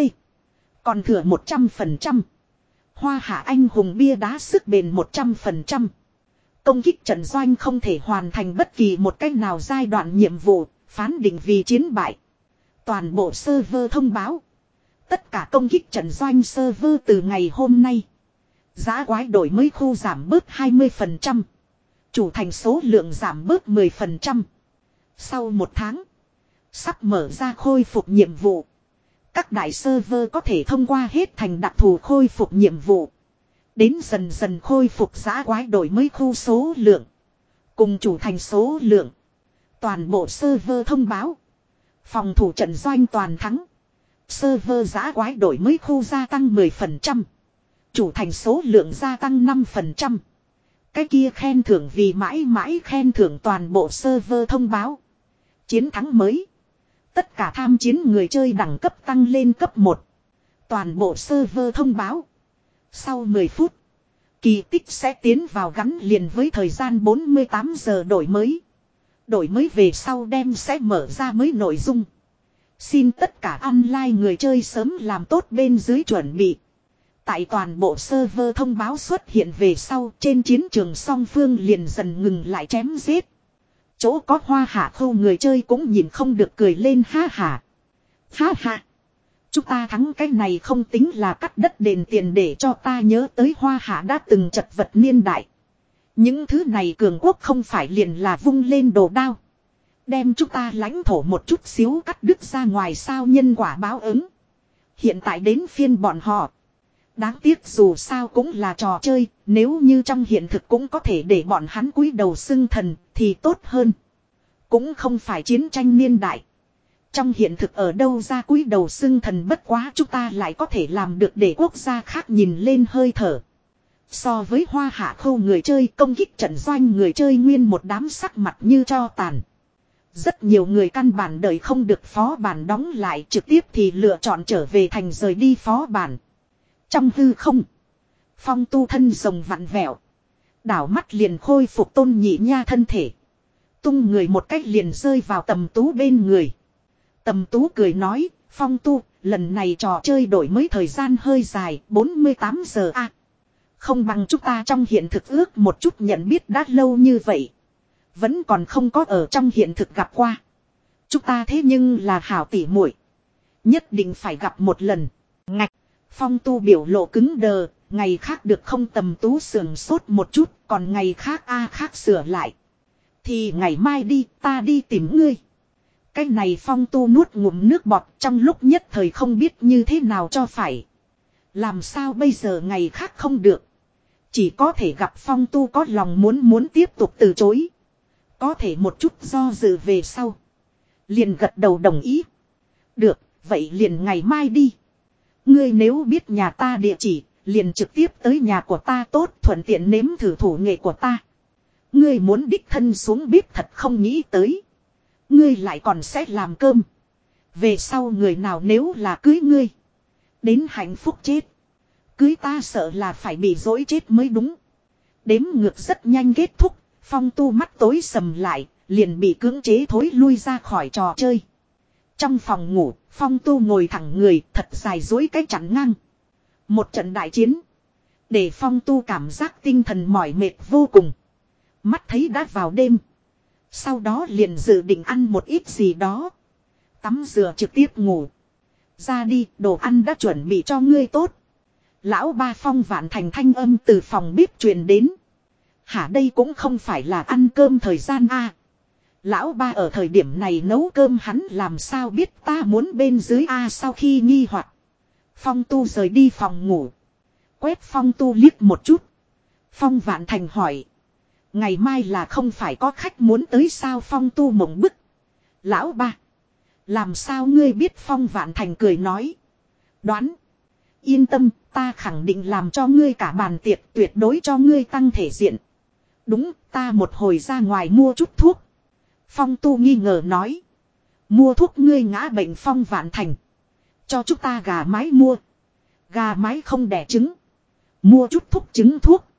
A: Còn thừa một trăm phần trăm. Hoa Hạ anh hùng bia đá sức bền một trăm phần trăm. Công kích trận doanh không thể hoàn thành bất kỳ một cách nào giai đoạn nhiệm vụ, phán định vì chiến bại. Toàn bộ server thông báo. Tất cả công kích trận doanh server từ ngày hôm nay. Giá quái đổi mới khu giảm bớt hai mươi phần trăm. Chủ thành số lượng giảm bớt mười phần trăm. Sau một tháng, sắp mở ra khôi phục nhiệm vụ. Các đại server có thể thông qua hết thành đặc thù khôi phục nhiệm vụ. Đến dần dần khôi phục giá quái đổi mới khu số lượng. Cùng chủ thành số lượng. Toàn bộ server thông báo. Phòng thủ trận doanh toàn thắng. Server giá quái đổi mới khu gia tăng mười phần trăm. Chủ thành số lượng gia tăng năm phần trăm. Cái kia khen thưởng vì mãi mãi khen thưởng. Toàn bộ server thông báo. Chiến thắng mới. Tất cả tham chiến người chơi đẳng cấp tăng lên cấp một. Toàn bộ server thông báo. Sau mười phút. Kỳ tích sẽ tiến vào gắn liền với thời gian bốn mươi tám giờ đổi mới. Đổi mới về sau đem sẽ mở ra mới nội dung. Xin tất cả online người chơi sớm làm tốt bên dưới chuẩn bị. Tại toàn bộ server thông báo xuất hiện về sau, trên chiến trường song phương liền dần ngừng lại chém giết. Chỗ có Hoa Hạ Khâu người chơi cũng nhìn không được cười lên ha hả. Ha ha. Chúng ta thắng cái này không tính là cắt đất đền tiền để cho ta nhớ tới Hoa Hạ đã từng chật vật niên đại. Những thứ này cường quốc không phải liền là vung lên đồ đao. Đem chúng ta lãnh thổ một chút xíu cắt đứt ra ngoài sao nhân quả báo ứng. Hiện tại đến phiên bọn họ. Đáng tiếc dù sao cũng là trò chơi, nếu như trong hiện thực cũng có thể để bọn hắn cúi đầu xưng thần thì tốt hơn. Cũng không phải chiến tranh niên đại. Trong hiện thực ở đâu ra cúi đầu xưng thần bất quá chúng ta lại có thể làm được để quốc gia khác nhìn lên hơi thở. So với Hoa Hạ Khâu người chơi công kích trận doanh người chơi nguyên một đám sắc mặt như cho tàn. Rất nhiều người căn bản đợi không được phó bản đóng lại trực tiếp thì lựa chọn trở về thành rời đi phó bản. Trong hư không, Phong Tu thân rồng vặn vẹo. Đảo mắt liền khôi phục Tôn Nhị Nha thân thể. Tung người một cách liền rơi vào Tầm Tú bên người. Tầm Tú cười nói, Phong Tu, lần này trò chơi đổi mới thời gian hơi dài, bốn mươi tám giờ a. À, không bằng chúng ta trong hiện thực ước một chút nhận biết đã lâu như vậy. Vẫn còn không có ở trong hiện thực gặp qua. Chúng ta thế nhưng là hảo tỉ muội, nhất định phải gặp một lần. Ngạch. Phong Tu biểu lộ cứng đờ, ngày khác được không? Tầm Tú sườn sốt một chút, còn ngày khác a à khác sửa lại. Thì ngày mai đi, ta đi tìm ngươi. Cái này Phong Tu nuốt ngụm nước bọt trong lúc nhất thời không biết như thế nào cho phải. Làm sao bây giờ ngày khác không được. Chỉ có thể gặp Phong Tu có lòng muốn muốn tiếp tục từ chối. Có thể một chút do dự về sau. Liền gật đầu đồng ý. Được, vậy liền ngày mai đi. Ngươi nếu biết nhà ta địa chỉ, liền trực tiếp tới nhà của ta tốt thuận tiện nếm thử thủ nghệ của ta. Ngươi muốn đích thân xuống bếp thật không nghĩ tới. Ngươi lại còn sẽ làm cơm. Về sau người nào nếu là cưới ngươi. Đến hạnh phúc chết. Cưới ta sợ là phải bị dỗi chết mới đúng. Đếm ngược rất nhanh kết thúc. Phong Tu mắt tối sầm lại. Liền bị cưỡng chế thối lui ra khỏi trò chơi. Trong phòng ngủ, Phong Tu ngồi thẳng người thật dài dối cái chắn ngang. Một trận đại chiến. Để Phong Tu cảm giác tinh thần mỏi mệt vô cùng. Mắt thấy đã vào đêm. Sau đó liền dự định ăn một ít gì đó. Tắm rửa trực tiếp ngủ. Ra đi, đồ ăn đã chuẩn bị cho ngươi tốt. Lão ba Phong Vạn Thành thanh âm từ phòng bếp truyền đến. Hả, đây cũng không phải là ăn cơm thời gian a. À, lão ba ở thời điểm này nấu cơm hắn làm sao biết ta muốn bên dưới a à, sau khi nghi hoặc Phong Tu rời đi phòng ngủ. Quét Phong Tu liếc một chút. Phong Vạn Thành hỏi. Ngày mai là không phải có khách muốn tới sao? Phong Tu mộng bức. Lão ba. Làm sao ngươi biết? Phong Vạn Thành cười nói. Đoán. Yên tâm, ta khẳng định làm cho ngươi cả bàn tiệc, tuyệt đối cho ngươi tăng thể diện. Đúng, ta một hồi ra ngoài mua chút thuốc. Phong Tu nghi ngờ nói. Mua thuốc ngươi ngã bệnh? Phong Vạn Thành. Cho chúng ta gà mái mua. Gà mái không đẻ trứng. Mua chút thuốc trứng thuốc.